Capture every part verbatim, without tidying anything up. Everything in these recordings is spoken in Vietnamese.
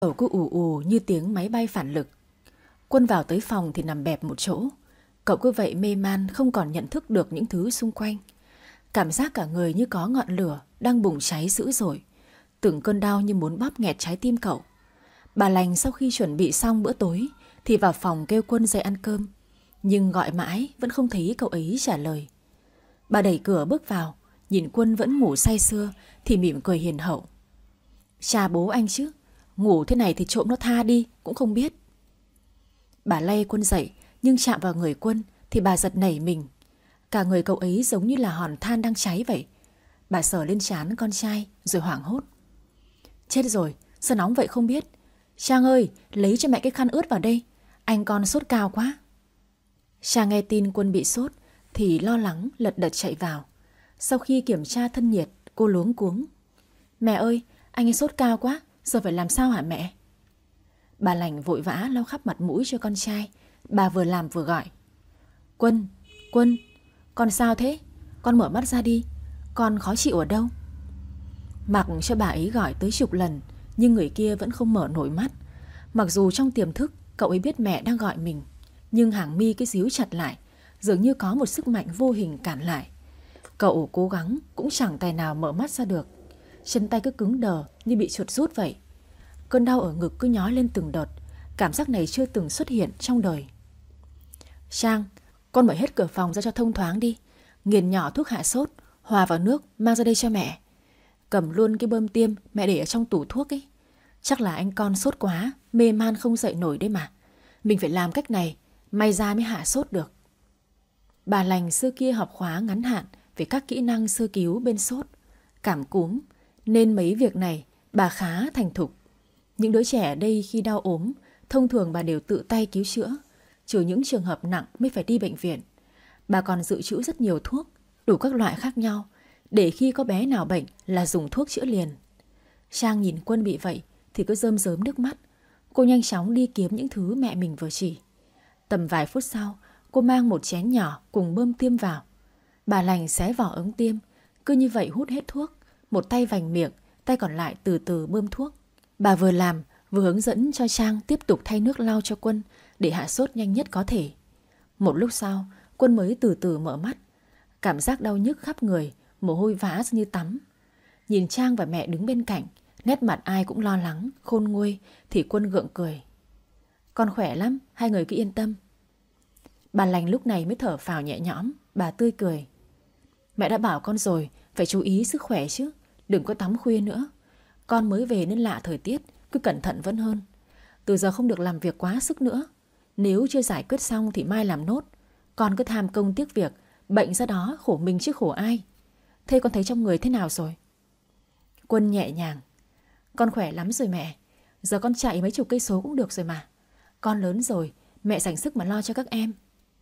Cậu cứ ù ù như tiếng máy bay phản lực. Quân vào tới phòng thì nằm bẹp một chỗ. Cậu cứ vậy mê man, không còn nhận thức được những thứ xung quanh. Cảm giác cả người như có ngọn lửa đang bùng cháy dữ dội. Từng cơn đau như muốn bóp nghẹt trái tim cậu. Bà lành sau khi chuẩn bị xong bữa tối thì vào phòng kêu Quân dậy ăn cơm. Nhưng gọi mãi vẫn không thấy cậu ấy trả lời. Bà đẩy cửa bước vào, nhìn Quân vẫn ngủ say sưa thì mỉm cười hiền hậu. Cha bố anh chứ, ngủ thế này thì trộm nó tha đi cũng không biết. Bà lay Quân dậy, nhưng chạm vào người Quân thì bà giật nảy mình. Cả người cậu ấy giống như là hòn than đang cháy vậy. Bà sờ lên trán con trai rồi hoảng hốt. Chết rồi, sao nóng vậy không biết. Trang ơi, lấy cho mẹ cái khăn ướt vào đây, anh con sốt cao quá. Trang nghe tin Quân bị sốt thì lo lắng lật đật chạy vào. Sau khi kiểm tra thân nhiệt, cô luống cuống. Mẹ ơi, anh ấy sốt cao quá, giờ phải làm sao hả mẹ? Bà lành vội vã lau khắp mặt mũi cho con trai. Bà vừa làm vừa gọi. Quân, Quân, con sao thế? Con mở mắt ra đi, con khó chịu ở đâu? Mặc cho bà ấy gọi tới chục lần, nhưng người kia vẫn không mở nổi mắt. Mặc dù trong tiềm thức cậu ấy biết mẹ đang gọi mình, nhưng hàng mi cái díu chặt lại, dường như có một sức mạnh vô hình cản lại. Cậu cố gắng cũng chẳng tài nào mở mắt ra được. Chân tay cứ cứng đờ như bị chuột rút vậy. Cơn đau ở ngực cứ nhói lên từng đợt. Cảm giác này chưa từng xuất hiện trong đời. Trang, con mở hết cửa phòng ra cho thông thoáng đi. Nghiền nhỏ thuốc hạ sốt, hòa vào nước, mang ra đây cho mẹ. Cầm luôn cái bơm tiêm mẹ để ở trong tủ thuốc ấy. Chắc là anh con sốt quá, mê man không dậy nổi đấy mà. Mình phải làm cách này, may ra mới hạ sốt được. Bà lành xưa kia học khóa ngắn hạn về các kỹ năng sơ cứu bên sốt, cảm cúm, nên mấy việc này bà khá thành thục. Những đứa trẻ ở đây khi đau ốm, thông thường bà đều tự tay cứu chữa, trừ những trường hợp nặng mới phải đi bệnh viện. Bà còn dự trữ rất nhiều thuốc, đủ các loại khác nhau, để khi có bé nào bệnh là dùng thuốc chữa liền. Trang nhìn Quân bị vậy thì cứ rơm rớm nước mắt. Cô nhanh chóng đi kiếm những thứ mẹ mình vừa chỉ. Tầm vài phút sau, cô mang một chén nhỏ cùng bơm tiêm vào. Bà lành xé vỏ ống tiêm, cứ như vậy hút hết thuốc, một tay vành miệng, tay còn lại từ từ bơm thuốc. Bà vừa làm vừa hướng dẫn cho Trang tiếp tục thay nước lau cho Quân để hạ sốt nhanh nhất có thể. Một lúc sau, Quân mới từ từ mở mắt. Cảm giác đau nhức khắp người, mồ hôi vã như tắm. Nhìn Trang và mẹ đứng bên cạnh, nét mặt ai cũng lo lắng, khôn nguôi, thì Quân gượng cười. Con khỏe lắm, hai người cứ yên tâm. Bà lành lúc này mới thở phào nhẹ nhõm. Bà tươi cười. Mẹ đã bảo con rồi, phải chú ý sức khỏe chứ, đừng có tắm khuya nữa. Con mới về nên lạ thời tiết, cứ cẩn thận vẫn hơn. Từ giờ không được làm việc quá sức nữa. Nếu chưa giải quyết xong thì mai làm nốt. Con cứ tham công tiếc việc, bệnh ra đó khổ mình chứ khổ ai. Thế con thấy trong người thế nào rồi? Quân nhẹ nhàng. Con khỏe lắm rồi mẹ. Giờ con chạy mấy chục cây số cũng được rồi mà. Con lớn rồi, mẹ dành sức mà lo cho các em.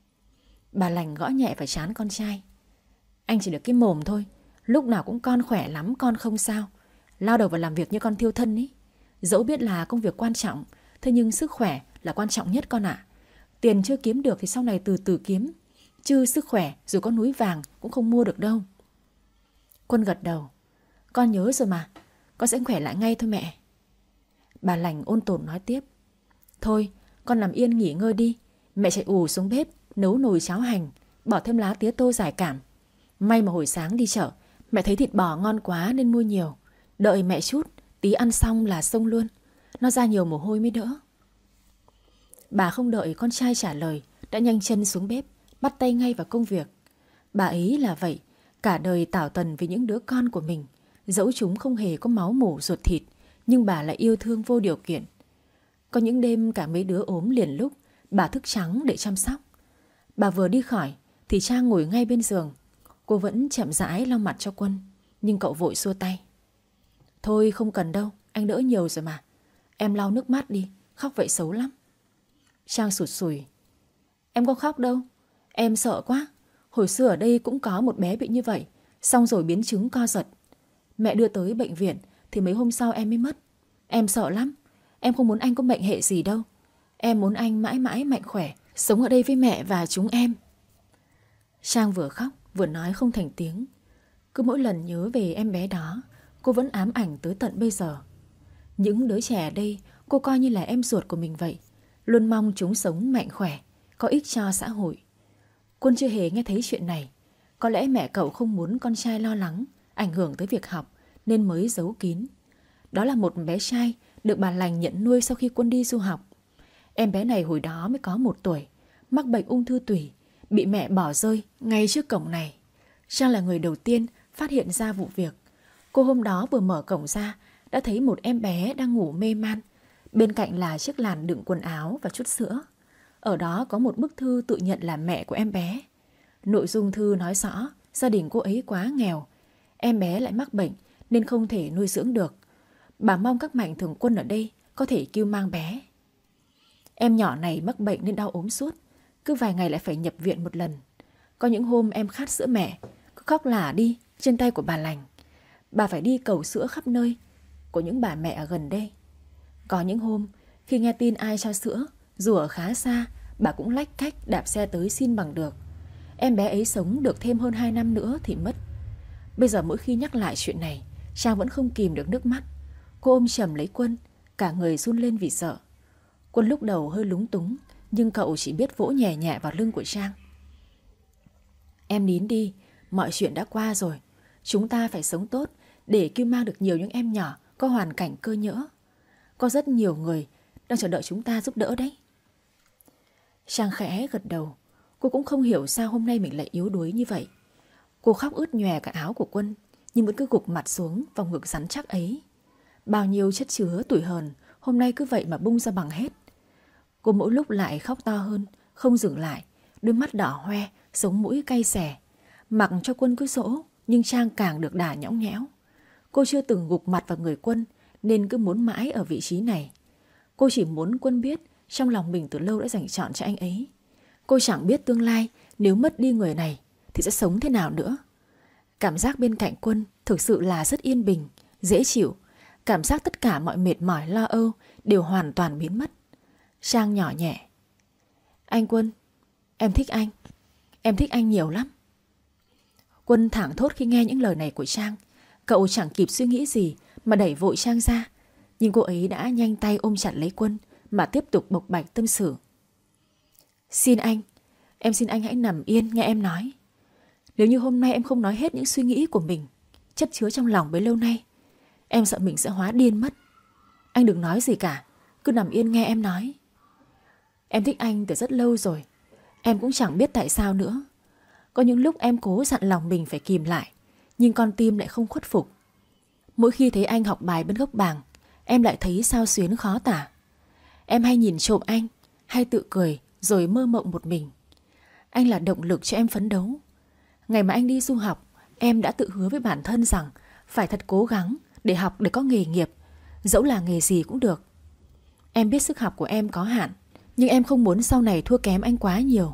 Bà lành gõ nhẹ vào trán con trai. Anh chỉ được cái mồm thôi. Lúc nào cũng con khỏe lắm, con không sao. Lao đầu vào làm việc như con thiêu thân ý. Dẫu biết là công việc quan trọng, thế nhưng sức khỏe là quan trọng nhất con ạ. Tiền chưa kiếm được thì sau này từ từ kiếm. Chứ sức khỏe dù có núi vàng cũng không mua được đâu. Quân gật đầu. Con nhớ rồi mà, con sẽ khỏe lại ngay thôi mẹ. Bà lành ôn tồn nói tiếp. Thôi, con nằm yên nghỉ ngơi đi. Mẹ chạy ù xuống bếp, nấu nồi cháo hành, bỏ thêm lá tía tô giải cảm. May mà hồi sáng đi chợ, mẹ thấy thịt bò ngon quá nên mua nhiều. Đợi mẹ chút, tí ăn xong là xông luôn. Nó ra nhiều mồ hôi mới đỡ. Bà không đợi con trai trả lời, đã nhanh chân xuống bếp, bắt tay ngay vào công việc. Bà ấy là vậy, cả đời tảo tần vì những đứa con của mình. Dẫu chúng không hề có máu mủ ruột thịt, nhưng bà lại yêu thương vô điều kiện. Có những đêm cả mấy đứa ốm liền lúc, bà thức trắng để chăm sóc. Bà vừa đi khỏi thì Trang ngồi ngay bên giường. Cô vẫn chậm rãi lau mặt cho Quân, nhưng cậu vội xua tay. Thôi không cần đâu, anh đỡ nhiều rồi mà. Em lau nước mắt đi, khóc vậy xấu lắm. Trang sụt sùi. Em có khóc đâu, em sợ quá. Hồi xưa ở đây cũng có một bé bị như vậy, xong rồi biến chứng co giật. Mẹ đưa tới bệnh viện thì mấy hôm sau em mới mất. Em sợ lắm, em không muốn anh có mệnh hệ gì đâu. Em muốn anh mãi mãi mạnh khỏe, sống ở đây với mẹ và chúng em. Trang vừa khóc vừa nói không thành tiếng. Cứ mỗi lần nhớ về em bé đó, cô vẫn ám ảnh tới tận bây giờ. Những đứa trẻ ở đây Cô coi như là em ruột của mình vậy, luôn mong chúng sống mạnh khỏe, có ích cho xã hội. Quân chưa hề nghe thấy chuyện này. Có lẽ mẹ cậu không muốn con trai lo lắng, ảnh hưởng tới việc học nên mới giấu kín. Đó là một bé trai được bà lành nhận nuôi sau khi Quân đi du học. Em bé này hồi đó mới có một tuổi, mắc bệnh ung thư tủy, bị mẹ bỏ rơi ngay trước cổng này. Trang là người đầu tiên phát hiện ra vụ việc. Cô hôm đó vừa mở cổng ra đã thấy một em bé đang ngủ mê man. Bên cạnh là chiếc làn đựng quần áo và chút sữa. Ở đó có một bức thư tự nhận là mẹ của em bé. Nội dung thư nói rõ gia đình cô ấy quá nghèo, em bé lại mắc bệnh nên không thể nuôi dưỡng được. Bà mong các mạnh thường quân ở đây có thể cứu mang bé. Em nhỏ này mắc bệnh nên đau ốm suốt, cứ vài ngày lại phải nhập viện một lần. Có những hôm em khát sữa mẹ, cứ khóc lả đi trên tay của bà lành. Bà phải đi cầu sữa khắp nơi của những bà mẹ ở gần đây. Có những hôm khi nghe tin ai cho sữa, dù ở khá xa, bà cũng lách cách đạp xe tới xin bằng được. Em bé ấy sống được thêm hơn hai năm nữa thì mất. Bây giờ mỗi khi nhắc lại chuyện này, Trang vẫn không kìm được nước mắt. Cô ôm chầm lấy Quân, cả người run lên vì sợ. Quân lúc đầu hơi lúng túng, nhưng cậu chỉ biết vỗ nhẹ nhẹ vào lưng của Trang. Em nín đi, mọi chuyện đã qua rồi. Chúng ta phải sống tốt để cứu mang được nhiều những em nhỏ có hoàn cảnh cơ nhỡ. Có rất nhiều người đang chờ đợi chúng ta giúp đỡ đấy. Trang khẽ gật đầu. Cô cũng không hiểu sao hôm nay mình lại yếu đuối như vậy. Cô khóc ướt nhòe cả áo của Quân, nhưng vẫn cứ gục mặt xuống vòng ngực rắn chắc ấy. Bao nhiêu chất chứa tủi hờn hôm nay cứ vậy mà bung ra bằng hết. Cô mỗi lúc lại khóc to hơn, không dừng lại, đôi mắt đỏ hoe, sống mũi cay xè. Mặc cho Quân cứ dỗ, nhưng Trang càng được đả nhõng nhẽo. Cô chưa từng gục mặt vào người Quân nên cứ muốn mãi ở vị trí này. Cô chỉ muốn Quân biết trong lòng mình từ lâu đã dành trọn cho anh ấy. Cô chẳng biết tương lai nếu mất đi người này thì sẽ sống thế nào nữa. Cảm giác bên cạnh Quân thực sự là rất yên bình, dễ chịu. Cảm giác tất cả mọi mệt mỏi lo âu đều hoàn toàn biến mất. Trang nhỏ nhẹ. Anh Quân, em thích anh. Em thích anh nhiều lắm. Quân thảng thốt khi nghe những lời này của Trang. Cậu chẳng kịp suy nghĩ gì mà đẩy vội Trang ra. Nhưng cô ấy đã nhanh tay ôm chặt lấy Quân mà tiếp tục bộc bạch tâm sự. Xin anh, em xin anh hãy nằm yên nghe em nói. Nếu như hôm nay em không nói hết những suy nghĩ của mình, chất chứa trong lòng bấy lâu nay, em sợ mình sẽ hóa điên mất. Anh đừng nói gì cả, cứ nằm yên nghe em nói. Em thích anh từ rất lâu rồi. Em cũng chẳng biết tại sao nữa. Có những lúc em cố dặn lòng mình phải kìm lại, nhưng con tim lại không khuất phục. Mỗi khi thấy anh học bài bên góc bảng, em lại thấy xao xuyến khó tả. Em hay nhìn trộm anh, hay tự cười rồi mơ mộng một mình. Anh là động lực cho em phấn đấu. Ngày mà anh đi du học, em đã tự hứa với bản thân rằng phải thật cố gắng để học để có nghề nghiệp, dẫu là nghề gì cũng được. Em biết sức học của em có hạn, nhưng em không muốn sau này thua kém anh quá nhiều.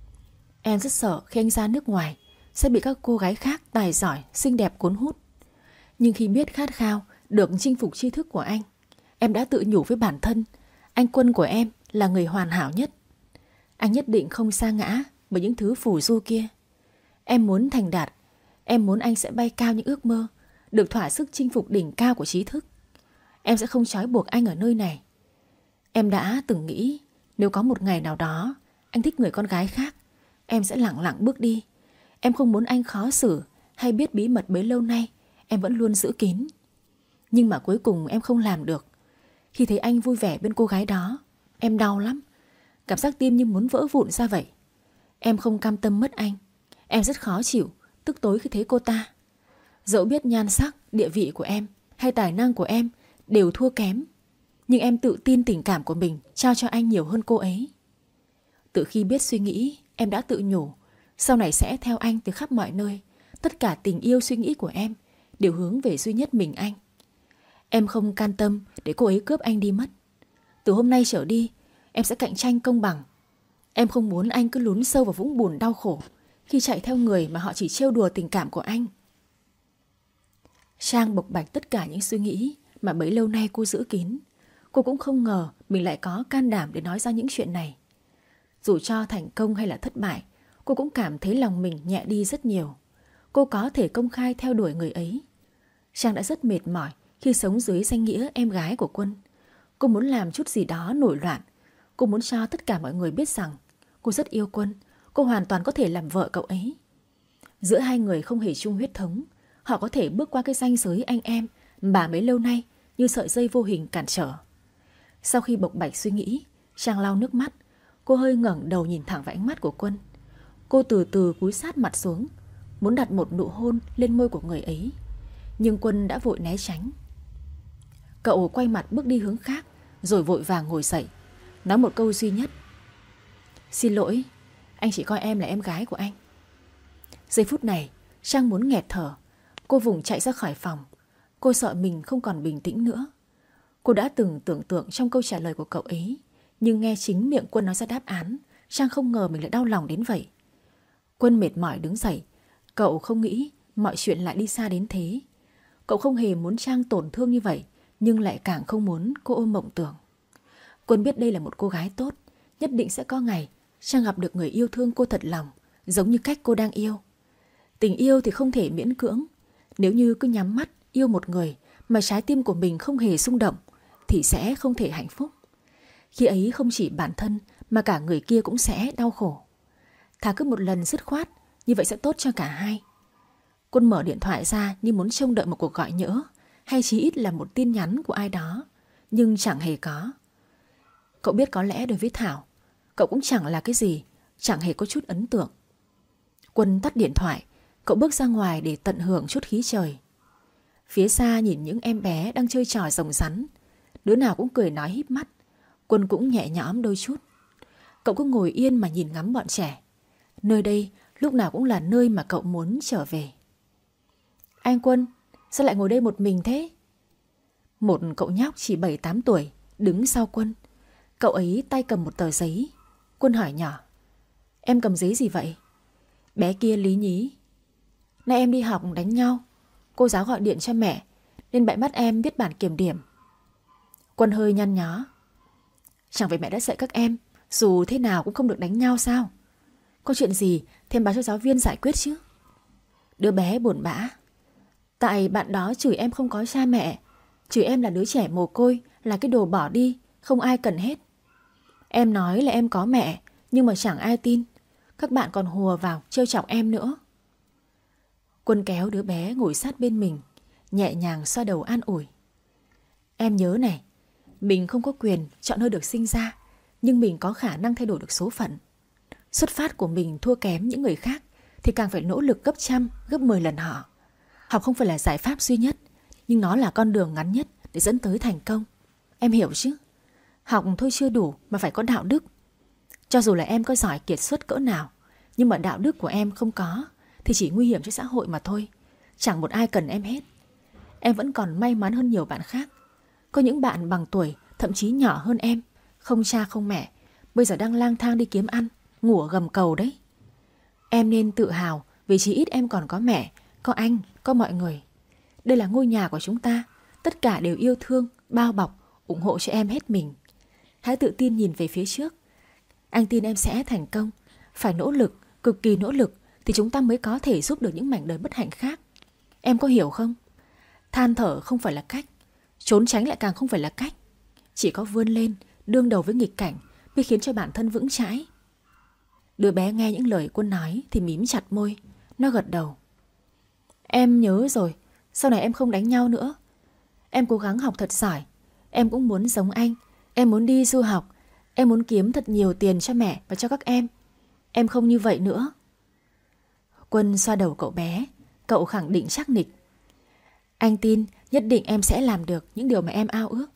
Em rất sợ khi anh ra nước ngoài sẽ bị các cô gái khác tài giỏi, xinh đẹp cuốn hút. Nhưng khi biết khát khao được chinh phục tri thức của anh, em đã tự nhủ với bản thân anh Quân của em là người hoàn hảo nhất. Anh nhất định không sa ngã bởi những thứ phù du kia. Em muốn thành đạt. Em muốn anh sẽ bay cao những ước mơ, được thỏa sức chinh phục đỉnh cao của trí thức. Em sẽ không trói buộc anh ở nơi này. Em đã từng nghĩ nếu có một ngày nào đó anh thích người con gái khác, em sẽ lẳng lặng bước đi. Em không muốn anh khó xử hay biết bí mật bấy lâu nay em vẫn luôn giữ kín. Nhưng mà cuối cùng em không làm được. Khi thấy anh vui vẻ bên cô gái đó, em đau lắm. Cảm giác tim như muốn vỡ vụn ra vậy. Em không cam tâm mất anh. Em rất khó chịu, tức tối khi thấy cô ta. Dẫu biết nhan sắc, địa vị của em hay tài năng của em đều thua kém, nhưng em tự tin tình cảm của mình trao cho anh nhiều hơn cô ấy. Từ khi biết suy nghĩ, em đã tự nhủ sau này sẽ theo anh từ khắp mọi nơi. Tất cả tình yêu suy nghĩ của em đều hướng về duy nhất mình anh. Em không can tâm để cô ấy cướp anh đi mất. Từ hôm nay trở đi, em sẽ cạnh tranh công bằng. Em không muốn anh cứ lún sâu vào vũng bùn đau khổ khi chạy theo người mà họ chỉ trêu đùa tình cảm của anh. Trang bộc bạch tất cả những suy nghĩ mà bấy lâu nay cô giữ kín. Cô cũng không ngờ mình lại có can đảm để nói ra những chuyện này. Dù cho thành công hay là thất bại, cô cũng cảm thấy lòng mình nhẹ đi rất nhiều. Cô có thể công khai theo đuổi người ấy. Trang đã rất mệt mỏi khi sống dưới danh nghĩa em gái của Quân. Cô muốn làm chút gì đó nổi loạn. Cô muốn cho tất cả mọi người biết rằng cô rất yêu Quân. Cô hoàn toàn có thể làm vợ cậu ấy. Giữa hai người không hề chung huyết thống. Họ có thể bước qua cái ranh giới anh em mà mấy lâu nay như sợi dây vô hình cản trở. Sau khi bộc bạch suy nghĩ, Trang lau nước mắt. Cô hơi ngẩng đầu nhìn thẳng vào ánh mắt của Quân. Cô từ từ cúi sát mặt xuống, muốn đặt một nụ hôn lên môi của người ấy. Nhưng Quân đã vội né tránh. Cậu quay mặt bước đi hướng khác, rồi vội vàng ngồi dậy, nói một câu duy nhất: "Xin lỗi, anh chỉ coi em là em gái của anh." Giây phút này, Trang muốn nghẹt thở. Cô vùng chạy ra khỏi phòng. Cô sợ mình không còn bình tĩnh nữa. Cô đã từng tưởng tượng trong câu trả lời của cậu ấy, nhưng nghe chính miệng Quân nói ra đáp án, Trang không ngờ mình lại đau lòng đến vậy. Quân mệt mỏi đứng dậy. Cậu không nghĩ mọi chuyện lại đi xa đến thế. Cậu không hề muốn Trang tổn thương như vậy, nhưng lại càng không muốn cô ôm mộng tưởng. Quân biết đây là một cô gái tốt. Nhất định sẽ có ngày Trang gặp được người yêu thương cô thật lòng, giống như cách cô đang yêu. Tình yêu thì không thể miễn cưỡng. Nếu như cứ nhắm mắt yêu một người mà trái tim của mình không hề xung động, thì sẽ không thể hạnh phúc. Khi ấy không chỉ bản thân mà cả người kia cũng sẽ đau khổ. Thà cứ một lần dứt khoát, như vậy sẽ tốt cho cả hai. Quân mở điện thoại ra như muốn trông đợi một cuộc gọi nhỡ, hay chí ít là một tin nhắn của ai đó, nhưng chẳng hề có. Cậu biết có lẽ đối với Thảo, cậu cũng chẳng là cái gì, chẳng hề có chút ấn tượng. Quân tắt điện thoại. Cậu bước ra ngoài để tận hưởng chút khí trời. Phía xa nhìn những em bé đang chơi trò rồng rắn, đứa nào cũng cười nói híp mắt. Quân cũng nhẹ nhõm đôi chút. Cậu cứ ngồi yên mà nhìn ngắm bọn trẻ. Nơi đây lúc nào cũng là nơi mà cậu muốn trở về. "Anh Quân, sao lại ngồi đây một mình thế?" Một cậu nhóc chỉ bảy tám tuổi đứng sau Quân. Cậu ấy tay cầm một tờ giấy. Quân hỏi nhỏ: "Em cầm giấy gì vậy?" Bé kia lý nhí: "Nay em đi học đánh nhau, cô giáo gọi điện cho mẹ nên bạn bắt em viết bản kiểm điểm." Quân hơi nhăn nhó: "Chẳng phải mẹ đã dạy các em dù thế nào cũng không được đánh nhau sao? Có chuyện gì thì em báo cho giáo viên giải quyết chứ." Đứa bé buồn bã: "Tại bạn đó chửi em không có cha mẹ, chửi em là đứa trẻ mồ côi, là cái đồ bỏ đi, không ai cần hết. Em nói là em có mẹ, nhưng mà chẳng ai tin. Các bạn còn hùa vào trêu chọc em nữa." Quân kéo đứa bé ngồi sát bên mình, nhẹ nhàng xoa đầu an ủi: "Em nhớ này, mình không có quyền chọn nơi được sinh ra, nhưng mình có khả năng thay đổi được số phận. Xuất phát của mình thua kém những người khác thì càng phải nỗ lực gấp trăm, gấp mười lần họ. Học không phải là giải pháp duy nhất, nhưng nó là con đường ngắn nhất để dẫn tới thành công. Em hiểu chứ? Học thôi chưa đủ mà phải có đạo đức. Cho dù là em có giỏi kiệt xuất cỡ nào, nhưng mà đạo đức của em không có thì chỉ nguy hiểm cho xã hội mà thôi. Chẳng một ai cần em hết. Em vẫn còn may mắn hơn nhiều bạn khác. Có những bạn bằng tuổi, thậm chí nhỏ hơn em, không cha không mẹ, bây giờ đang lang thang đi kiếm ăn, ngủ ở gầm cầu đấy. Em nên tự hào vì chỉ ít em còn có mẹ, có anh, có mọi người. Đây là ngôi nhà của chúng ta. Tất cả đều yêu thương, bao bọc, ủng hộ cho em hết mình. Hãy tự tin nhìn về phía trước. Anh tin em sẽ thành công. Phải nỗ lực, cực kỳ nỗ lực thì chúng ta mới có thể giúp được những mảnh đời bất hạnh khác. Em có hiểu không? Than thở không phải là cách, trốn tránh lại càng không phải là cách. Chỉ có vươn lên, đương đầu với nghịch cảnh mới khiến cho bản thân vững chãi." Đứa bé nghe những lời Quân nói thì mím chặt môi. Nó gật đầu: "Em nhớ rồi, sau này em không đánh nhau nữa. Em cố gắng học thật giỏi. Em cũng muốn giống anh. Em muốn đi du học. Em muốn kiếm thật nhiều tiền cho mẹ và cho các em. Em không như vậy nữa." Quân xoa đầu cậu bé. Cậu khẳng định chắc nịch: "Anh tin nhất định em sẽ làm được những điều mà em ao ước."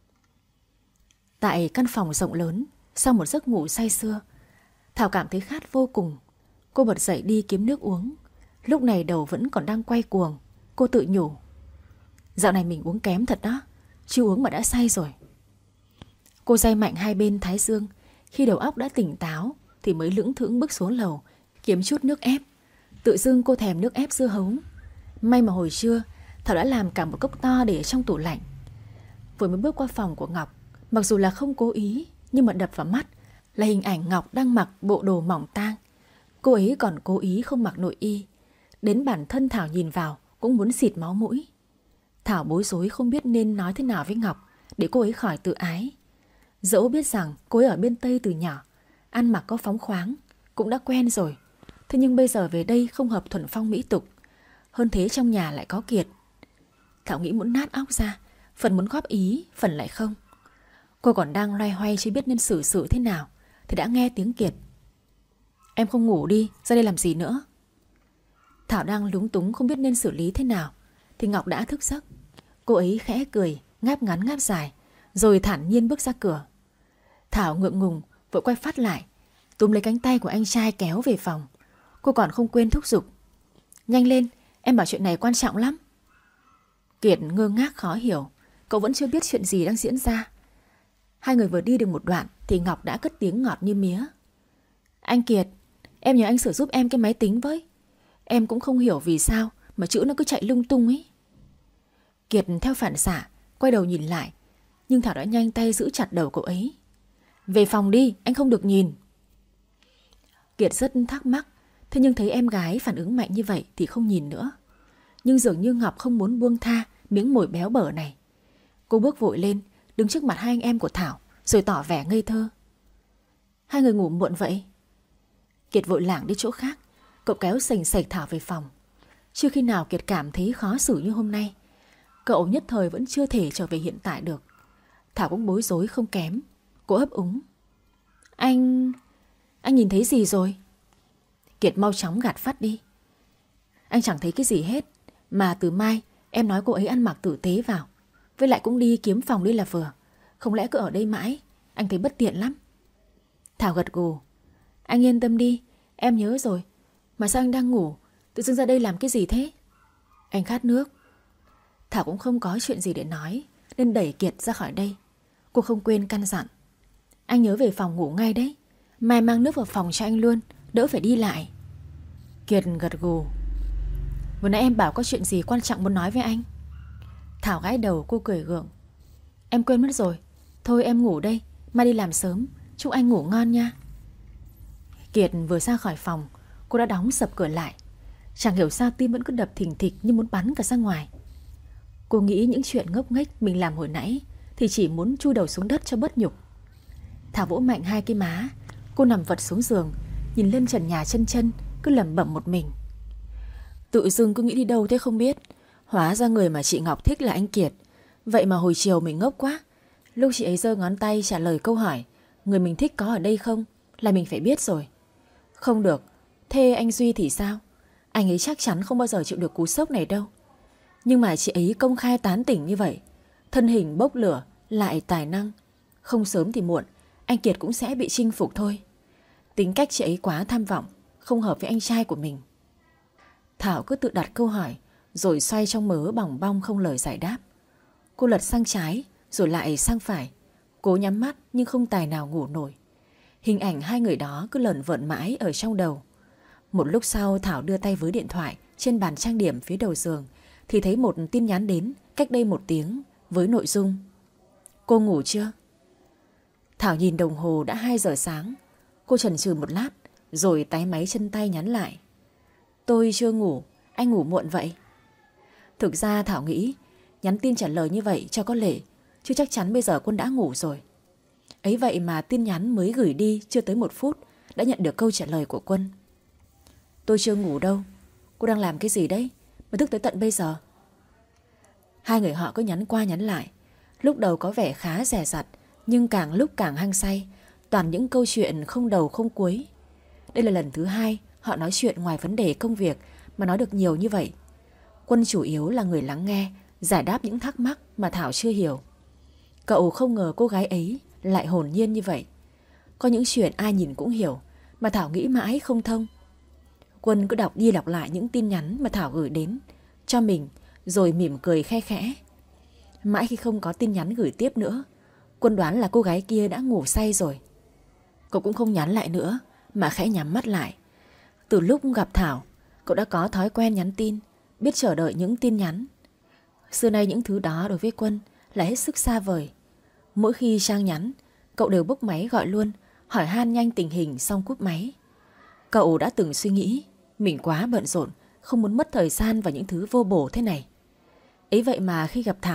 Tại căn phòng rộng lớn, sau một giấc ngủ say sưa, Thảo cảm thấy khát vô cùng. Cô bật dậy đi kiếm nước uống. Lúc này đầu vẫn còn đang quay cuồng. Cô tự nhủ: "Dạo này mình uống kém thật đó, chưa uống mà đã say rồi." Cô day mạnh hai bên thái dương. Khi đầu óc đã tỉnh táo thì mới lững thững bước xuống lầu kiếm chút nước ép. Tự dưng cô thèm nước ép dưa hấu. May mà hồi trưa Thảo đã làm cả một cốc to để ở trong tủ lạnh. Vừa mới bước qua phòng của Ngọc, mặc dù là không cố ý, nhưng mà đập vào mắt là hình ảnh Ngọc đang mặc bộ đồ mỏng tang. Cô ấy còn cố ý không mặc nội y. Đến bản thân Thảo nhìn vào cũng muốn xịt máu mũi. Thảo bối rối không biết nên nói thế nào với Ngọc, để cô ấy khỏi tự ái. Dẫu biết rằng cô ấy ở bên Tây từ nhỏ, ăn mặc có phóng khoáng, cũng đã quen rồi. Thế nhưng bây giờ về đây không hợp thuần phong mỹ tục. Hơn thế trong nhà lại có Kiệt. Thảo nghĩ muốn nát óc ra, phần muốn góp ý, phần lại không. Cô còn đang loay hoay chưa biết nên xử sự thế nào thì đã nghe tiếng Kiệt. Em không ngủ đi, ra đây làm gì nữa? Thảo đang lúng túng không biết nên xử lý thế nào thì Ngọc đã thức giấc. Cô ấy khẽ cười, ngáp ngắn ngáp dài, rồi thản nhiên bước ra cửa. Thảo ngượng ngùng vội quay phát lại, túm lấy cánh tay của anh trai kéo về phòng. Cô còn không quên thúc giục. Nhanh lên, em bảo chuyện này quan trọng lắm. Kiệt ngơ ngác khó hiểu, cậu vẫn chưa biết chuyện gì đang diễn ra. Hai người vừa đi được một đoạn thì Ngọc đã cất tiếng ngọt như mía. Anh Kiệt, em nhờ anh sửa giúp em cái máy tính với. Em cũng không hiểu vì sao mà chữ nó cứ chạy lung tung ấy. Kiệt theo phản xạ quay đầu nhìn lại, nhưng Thảo đã nhanh tay giữ chặt đầu cậu ấy. Về phòng đi, anh không được nhìn. Kiệt rất thắc mắc, thế nhưng thấy em gái phản ứng mạnh như vậy thì không nhìn nữa. Nhưng dường như Ngọc không muốn buông tha miếng mồi béo bở này. Cô bước vội lên, đứng trước mặt hai anh em của Thảo, rồi tỏ vẻ ngây thơ. Hai người ngủ muộn vậy? Kiệt vội lảng đi chỗ khác. Cậu kéo sành sạch Thảo về phòng. Chưa khi nào Kiệt cảm thấy khó xử như hôm nay. Cậu nhất thời vẫn chưa thể trở về hiện tại được. Thảo cũng bối rối không kém. Cô ấp úng. Anh... Anh nhìn thấy gì rồi? Kiệt mau chóng gạt phát đi. Anh chẳng thấy cái gì hết. Mà từ mai em nói cô ấy ăn mặc tử tế vào. Với lại cũng đi kiếm phòng đi là vừa. Không lẽ cứ ở đây mãi? Anh thấy bất tiện lắm. Thảo gật gù. Anh yên tâm đi, em nhớ rồi. Mà sao anh đang ngủ, tự dưng ra đây làm cái gì thế? Anh khát nước. Thảo cũng không có chuyện gì để nói, nên đẩy Kiệt ra khỏi đây. Cô không quên căn dặn. Anh nhớ về phòng ngủ ngay đấy. Mai mang nước vào phòng cho anh luôn, đỡ phải đi lại. Kiệt gật gù. Vừa nãy em bảo có chuyện gì quan trọng muốn nói với anh. Thảo gãi đầu, cô cười gượng. Em quên mất rồi. Thôi em ngủ đây, mai đi làm sớm. Chúc anh ngủ ngon nha. Kiệt vừa ra khỏi phòng, cô đã đóng sập cửa lại. Chẳng hiểu sao tim vẫn cứ đập thình thịch như muốn bắn cả ra ngoài. Cô nghĩ những chuyện ngốc nghếch mình làm hồi nãy thì chỉ muốn chui đầu xuống đất cho bớt nhục. Thảo vỗ mạnh hai cái má. Cô nằm vật xuống giường, nhìn lên trần nhà chân chân, cứ lẩm bẩm một mình. Tự dưng cứ nghĩ đi đâu thế không biết. Hóa ra người mà chị Ngọc thích là anh Kiệt. Vậy mà hồi chiều mình ngốc quá. Lúc chị ấy giơ ngón tay trả lời câu hỏi người mình thích có ở đây không là mình phải biết rồi. Không được. Thế anh Duy thì sao? Anh ấy chắc chắn không bao giờ chịu được cú sốc này đâu. Nhưng mà chị ấy công khai tán tỉnh như vậy, thân hình bốc lửa, lại tài năng, không sớm thì muộn anh Kiệt cũng sẽ bị chinh phục thôi. Tính cách chị ấy quá tham vọng, không hợp với anh trai của mình. Thảo cứ tự đặt câu hỏi, rồi xoay trong mớ bòng bong không lời giải đáp. Cô lật sang trái, rồi lại sang phải. Cố nhắm mắt nhưng không tài nào ngủ nổi. Hình ảnh hai người đó cứ lởn vởn mãi ở trong đầu. Một lúc sau Thảo đưa tay với điện thoại trên bàn trang điểm phía đầu giường thì thấy một tin nhắn đến cách đây một tiếng với nội dung: Cô ngủ chưa? Thảo nhìn đồng hồ đã hai giờ sáng. Cô chần chừ một lát rồi táy máy chân tay nhắn lại: Tôi chưa ngủ, anh ngủ muộn vậy? Thực ra Thảo nghĩ nhắn tin trả lời như vậy cho có lệ, chứ chắc chắn bây giờ Quân đã ngủ rồi. Ấy vậy mà tin nhắn mới gửi đi chưa tới một phút đã nhận được câu trả lời của Quân. Tôi chưa ngủ đâu. Cô đang làm cái gì đấy mà thức tới tận bây giờ? Hai người họ cứ nhắn qua nhắn lại. Lúc đầu có vẻ khá dè dặt, nhưng càng lúc càng hăng say. Toàn những câu chuyện không đầu không cuối. Đây là lần thứ hai họ nói chuyện ngoài vấn đề công việc mà nói được nhiều như vậy. Quân chủ yếu là người lắng nghe, giải đáp những thắc mắc mà Thảo chưa hiểu. Cậu không ngờ cô gái ấy lại hồn nhiên như vậy. Có những chuyện ai nhìn cũng hiểu mà Thảo nghĩ mãi không thông. Quân cứ đọc đi đọc lại những tin nhắn mà Thảo gửi đến cho mình, rồi mỉm cười khe khẽ. Mãi khi không có tin nhắn gửi tiếp nữa, Quân đoán là cô gái kia đã ngủ say rồi. Cậu cũng không nhắn lại nữa mà khẽ nhắm mắt lại. Từ lúc gặp Thảo, cậu đã có thói quen nhắn tin, biết chờ đợi những tin nhắn. Xưa nay những thứ đó đối với Quân là hết sức xa vời. Mỗi khi Trang nhắn, cậu đều bốc máy gọi luôn, hỏi han nhanh tình hình xong cúp máy. Cậu đã từng suy nghĩ mình quá bận rộn, không muốn mất thời gian vào những thứ vô bổ thế này. Ấy vậy mà khi gặp Thảo,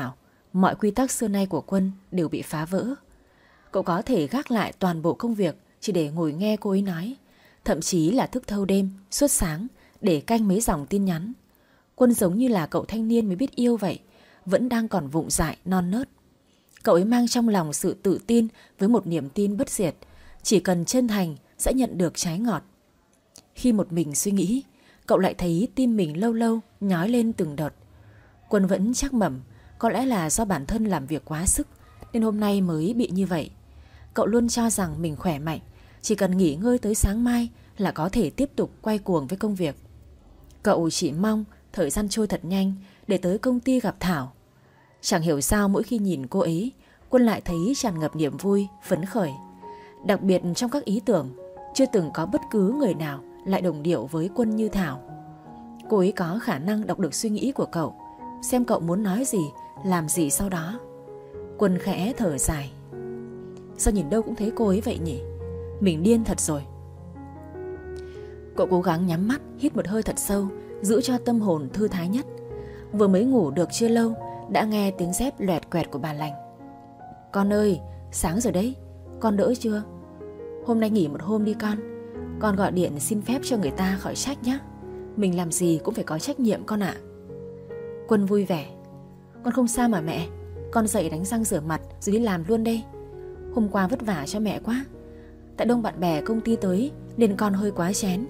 Mọi quy tắc xưa nay của Quân đều bị phá vỡ. Cậu có thể gác lại toàn bộ công việc chỉ để ngồi nghe cô ấy nói, thậm chí là thức thâu đêm, suốt sáng để canh mấy dòng tin nhắn. Quân giống như là cậu thanh niên mới biết yêu vậy, vẫn đang còn vụng dại non nớt. Cậu ấy mang trong lòng sự tự tin với một niềm tin bất diệt, chỉ cần chân thành sẽ nhận được trái ngọt. Khi một mình suy nghĩ, cậu lại thấy tim mình lâu lâu nhói lên từng đợt. Quân vẫn chắc mẩm, có lẽ là do bản thân làm việc quá sức nên hôm nay mới bị như vậy. Cậu luôn cho rằng mình khỏe mạnh, chỉ cần nghỉ ngơi tới sáng mai là có thể tiếp tục quay cuồng với công việc. Cậu chỉ mong thời gian trôi thật nhanh để tới công ty gặp Thảo. Chẳng hiểu sao mỗi khi nhìn cô ấy, Quân lại thấy tràn ngập niềm vui, phấn khởi. Đặc biệt trong các ý tưởng, chưa từng có bất cứ người nào lại đồng điệu với Quân như Thảo. Cô ấy có khả năng đọc được suy nghĩ của cậu, xem cậu muốn nói gì, làm gì sau đó. Quân khẽ thở dài. Sao nhìn đâu cũng thấy cô ấy vậy nhỉ? Mình điên thật rồi. Cậu cố gắng nhắm mắt, hít một hơi thật sâu, giữ cho tâm hồn thư thái nhất. Vừa mới ngủ được chưa lâu, đã nghe tiếng dép loẹt quẹt của bà lành. Con ơi, sáng rồi đấy, con đỡ chưa? Hôm nay nghỉ một hôm đi con. Con gọi điện xin phép cho người ta khỏi trách nhé. Mình làm gì cũng phải có trách nhiệm con ạ. Quân vui vẻ. Con không sao mà mẹ. Con dậy đánh răng rửa mặt rồi đi làm luôn đây. Hôm qua vất vả cho mẹ quá. Tại đông bạn bè công ty tới nên con hơi quá chén.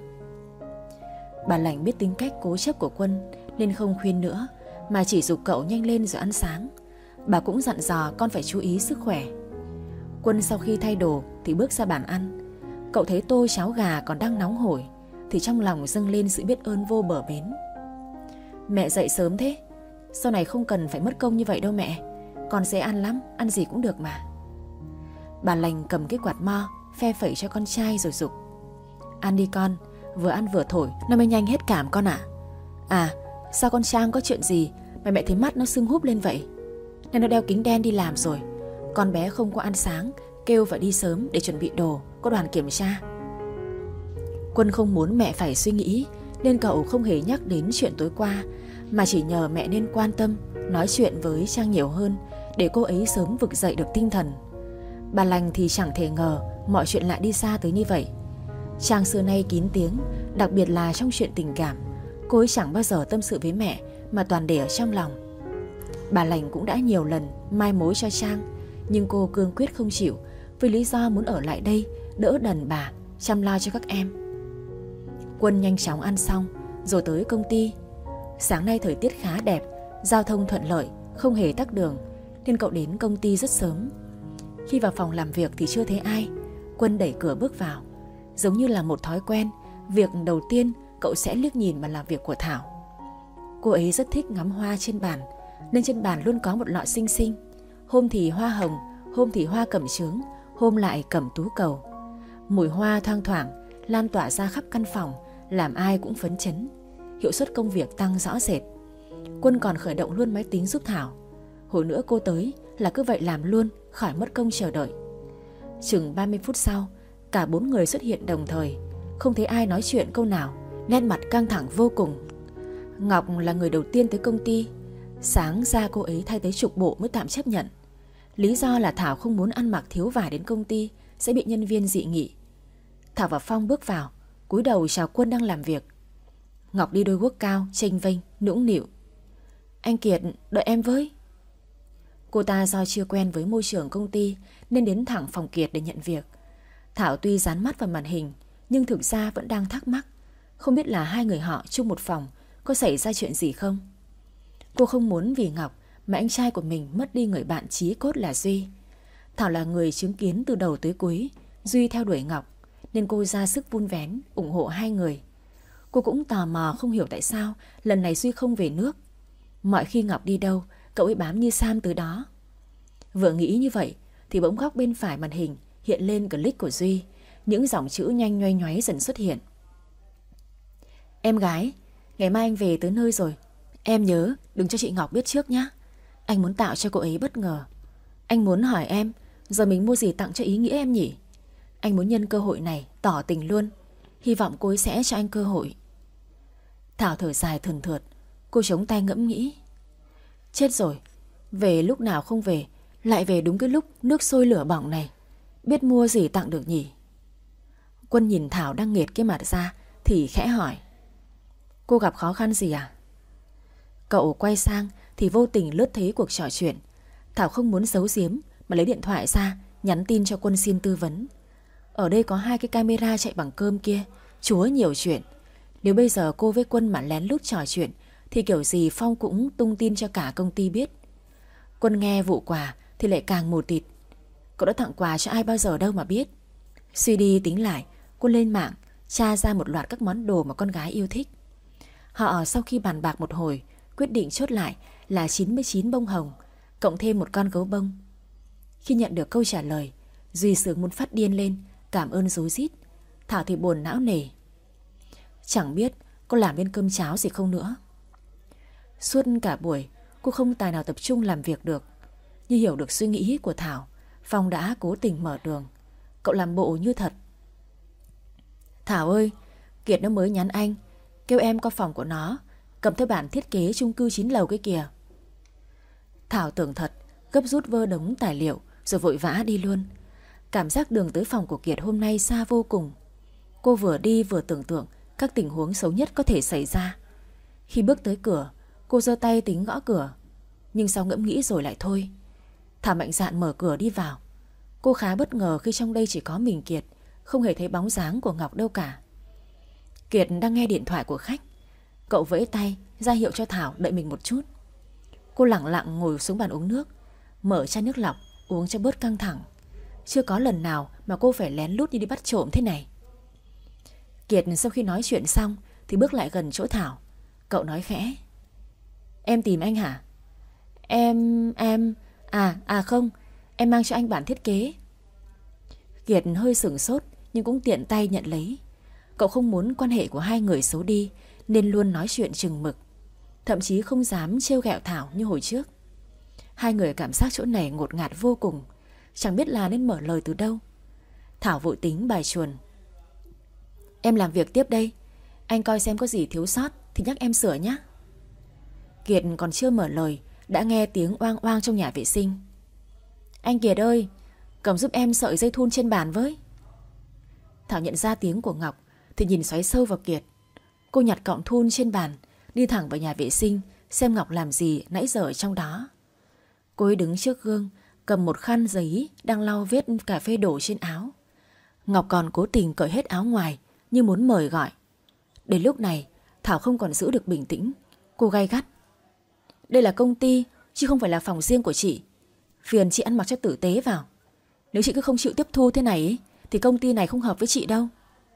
Bà lành biết tính cách cố chấp của Quân nên không khuyên nữa, mà chỉ giục cậu nhanh lên rồi ăn sáng. Bà cũng dặn dò con phải chú ý sức khỏe. Quân sau khi thay đồ thì bước ra bàn ăn. Cậu thấy tô cháo gà còn đang nóng hổi thì trong lòng dâng lên sự biết ơn vô bờ bến. Mẹ dậy sớm thế. Sau này không cần phải mất công như vậy đâu mẹ. Con dễ ăn lắm, ăn gì cũng được mà. Bà lành cầm cái quạt mo phe phẩy cho con trai rồi giục. Ăn đi con, vừa ăn vừa thổi nó mới nhanh hết cảm con ạ. À. à sao con Trang có chuyện gì mà mẹ thấy mắt nó sưng húp lên vậy? Nên nó đeo kính đen đi làm rồi. Con bé không có ăn sáng, kêu phải đi sớm để chuẩn bị đồ, có đoàn kiểm tra. Quân không muốn mẹ phải suy nghĩ nên cậu không hề nhắc đến chuyện tối qua, mà chỉ nhờ mẹ nên quan tâm, nói chuyện với Trang nhiều hơn để cô ấy sớm vực dậy được tinh thần. Bà lành thì chẳng thể ngờ mọi chuyện lại đi xa tới như vậy. Trang xưa nay kín tiếng, đặc biệt là trong chuyện tình cảm. Cô ấy chẳng bao giờ tâm sự với mẹ mà toàn để ở trong lòng. Bà lành cũng đã nhiều lần mai mối cho Trang, nhưng cô cương quyết không chịu với lý do muốn ở lại đây đỡ đần bà, chăm lo cho các em. Quân nhanh chóng ăn xong rồi tới công ty. Sáng nay thời tiết khá đẹp, giao thông thuận lợi, không hề tắc đường nên cậu đến công ty rất sớm. Khi vào phòng làm việc thì chưa thấy ai. Quân đẩy cửa bước vào. Giống như là một thói quen, việc đầu tiên cậu sẽ liếc nhìn bàn làm việc của Thảo. Cô ấy rất thích ngắm hoa trên bàn, nên trên bàn luôn có một lọ xinh xinh. Hôm thì hoa hồng, hôm thì hoa cẩm chướng, hôm lại cẩm tú cầu. Mùi hoa thoang thoảng lan tỏa ra khắp căn phòng, làm ai cũng phấn chấn. Hiệu suất công việc tăng rõ rệt. Quân còn khởi động luôn máy tính giúp Thảo. Hồi nữa cô tới là cứ vậy làm luôn, khỏi mất công chờ đợi. Chừng ba mươi phút sau, cả bốn người xuất hiện đồng thời. Không thấy ai nói chuyện câu nào, nét mặt căng thẳng vô cùng. Ngọc là người đầu tiên tới công ty. Sáng ra cô ấy thay tới chục bộ mới tạm chấp nhận. Lý do là Thảo không muốn ăn mặc thiếu vải đến công ty sẽ bị nhân viên dị nghị. Thảo và Phong bước vào, cúi đầu chào Quân đang làm việc. Ngọc đi đôi guốc cao, chênh vênh, nũng nịu. Anh Kiệt, đợi em với. Cô ta do chưa quen với môi trường công ty nên đến thẳng phòng Kiệt để nhận việc. Thảo tuy dán mắt vào màn hình nhưng thực ra vẫn đang thắc mắc, không biết là hai người họ chung một phòng có xảy ra chuyện gì không. Cô không muốn vì Ngọc mà anh trai của mình mất đi người bạn chí cốt là Duy. Thảo là người chứng kiến từ đầu tới cuối Duy theo đuổi Ngọc, nên cô ra sức vun vén, ủng hộ hai người. Cô cũng tò mò không hiểu tại sao lần này Duy không về nước. Mọi khi Ngọc đi đâu, cậu ấy bám như Sam tới đó. Vừa nghĩ như vậy thì bỗng góc bên phải màn hình hiện lên click của Duy. Những dòng chữ nhanh nhoay nhoáy dần xuất hiện. Em gái, ngày mai anh về tới nơi rồi. Em nhớ đừng cho chị Ngọc biết trước nhé. Anh muốn tạo cho cô ấy bất ngờ. Anh muốn hỏi em, giờ mình mua gì tặng cho ý nghĩa em nhỉ? Anh muốn nhân cơ hội này tỏ tình luôn. Hy vọng cô ấy sẽ cho anh cơ hội. Thảo thở dài thườn thượt. Cô chống tay ngẫm nghĩ. Chết rồi, Về lúc nào không về, lại về đúng cái lúc nước sôi lửa bỏng này. Biết mua gì tặng được nhỉ? Quân nhìn Thảo đang nghệt cái mặt ra thì khẽ hỏi: Cô gặp khó khăn gì à? Cậu quay sang thì vô tình lướt thấy cuộc trò chuyện. Thảo không muốn giấu giếm mà lấy điện thoại ra, nhắn tin cho Quân xin tư vấn. Ở đây có hai cái camera chạy bằng cơm kia, chúa nhiều chuyện. Nếu bây giờ cô với Quân mà lén lút trò chuyện thì kiểu gì Phong cũng tung tin cho cả công ty biết. Quân nghe vụ quà thì lại càng mù tịt. Cậu đã tặng quà cho ai bao giờ đâu mà biết. Suy đi tính lại, Quân lên mạng tra ra một loạt các món đồ mà con gái yêu thích. Họ sau khi bàn bạc một hồi quyết định chốt lại là chín mươi chín bông hồng cộng thêm một con gấu bông. Khi nhận được câu trả lời, Duy sướng muốn phát điên lên, cảm ơn rối rít. Thảo thì buồn não nề. Chẳng biết cô làm nên cơm cháo gì không nữa. Suốt cả buổi cô không tài nào tập trung làm việc được. Như hiểu được suy nghĩ của Thảo, Phong đã cố tình mở đường. Cậu làm bộ như thật: Thảo ơi, Kiệt nó mới nhắn anh, kêu em qua phòng của nó cầm theo bản thiết kế chung cư chín lầu cái kìa. Thảo tưởng thật, gấp rút vơ đống tài liệu rồi vội vã đi luôn. Cảm giác đường tới phòng của Kiệt hôm nay xa vô cùng. Cô vừa đi vừa tưởng tượng các tình huống xấu nhất có thể xảy ra. Khi bước tới cửa, cô giơ tay tính gõ cửa, nhưng sau ngẫm nghĩ rồi lại thôi. Thảo mạnh dạn mở cửa đi vào. Cô khá bất ngờ khi trong đây chỉ có mình Kiệt, không hề thấy bóng dáng của Ngọc đâu cả. Kiệt đang nghe điện thoại của khách. Cậu vẫy tay ra hiệu cho Thảo đợi mình một chút. Cô lẳng lặng ngồi xuống bàn uống nước, mở chai nước lọc uống cho bớt căng thẳng. Chưa có lần nào mà cô phải lén lút như đi bắt trộm thế này. Kiệt sau khi nói chuyện xong thì bước lại gần chỗ Thảo. Cậu nói khẽ: Em tìm anh hả? Em... em... À, à không, em mang cho anh bản thiết kế. Kiệt hơi sửng sốt nhưng cũng tiện tay nhận lấy. Cậu không muốn quan hệ của hai người xấu đi nên luôn nói chuyện chừng mực, thậm chí không dám trêu ghẹo Thảo như hồi trước. Hai người cảm giác chỗ này ngột ngạt vô cùng, chẳng biết là nên mở lời từ đâu. Thảo vội tính bài chuồn: Em làm việc tiếp đây, anh coi xem có gì thiếu sót thì nhắc em sửa nhé. Kiệt còn chưa mở lời đã nghe tiếng oang oang trong nhà vệ sinh. Anh Kiệt ơi, cầm giúp em sợi dây thun trên bàn với. Thảo nhận ra tiếng của Ngọc thì nhìn xoáy sâu vào Kiệt. Cô nhặt cọng thun trên bàn, đi thẳng vào nhà vệ sinh xem Ngọc làm gì nãy giờ ở trong đó. Cô ấy đứng trước gương, cầm một khăn giấy đang lau vết cà phê đổ trên áo. Ngọc còn cố tình cởi hết áo ngoài như muốn mời gọi. Đến lúc này Thảo không còn giữ được bình tĩnh. Cô gay gắt: Đây là công ty chứ không phải là phòng riêng của chị. Phiền chị ăn mặc cho tử tế vào. Nếu chị cứ không chịu tiếp thu thế này ấy, thì công ty này không hợp với chị đâu.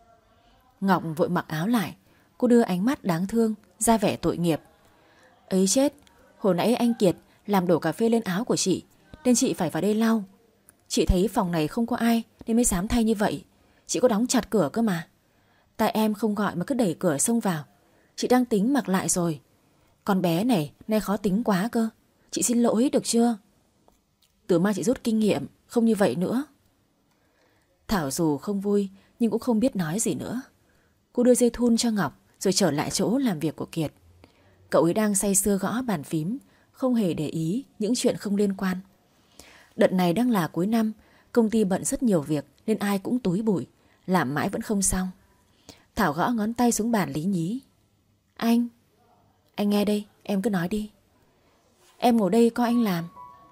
Ngọc vội mặc áo lại. Cô đưa ánh mắt đáng thương, ra vẻ tội nghiệp: Ấy chết, hồi nãy anh Kiệt làm đổ cà phê lên áo của chị nên chị phải vào đây lau. Chị thấy phòng này không có ai nên mới dám thay như vậy. Chị có đóng chặt cửa cơ mà. Tại em không gọi mà cứ đẩy cửa xông vào. Chị đang tính mặc lại rồi. Con bé này nay khó tính quá cơ. Chị xin lỗi được chưa? Từ mai chị rút kinh nghiệm, không như vậy nữa. Thảo dù không vui nhưng cũng không biết nói gì nữa. Cô đưa dây thun cho Ngọc rồi trở lại chỗ làm việc của Kiệt. Cậu ấy đang say sưa gõ bàn phím, không hề để ý những chuyện không liên quan. Đợt này đang là cuối năm, công ty bận rất nhiều việc nên ai cũng túi bụi, làm mãi vẫn không xong. Thảo gõ ngón tay xuống bàn lý nhí: Anh, anh nghe đây, em cứ nói đi. Em ngồi đây coi anh làm.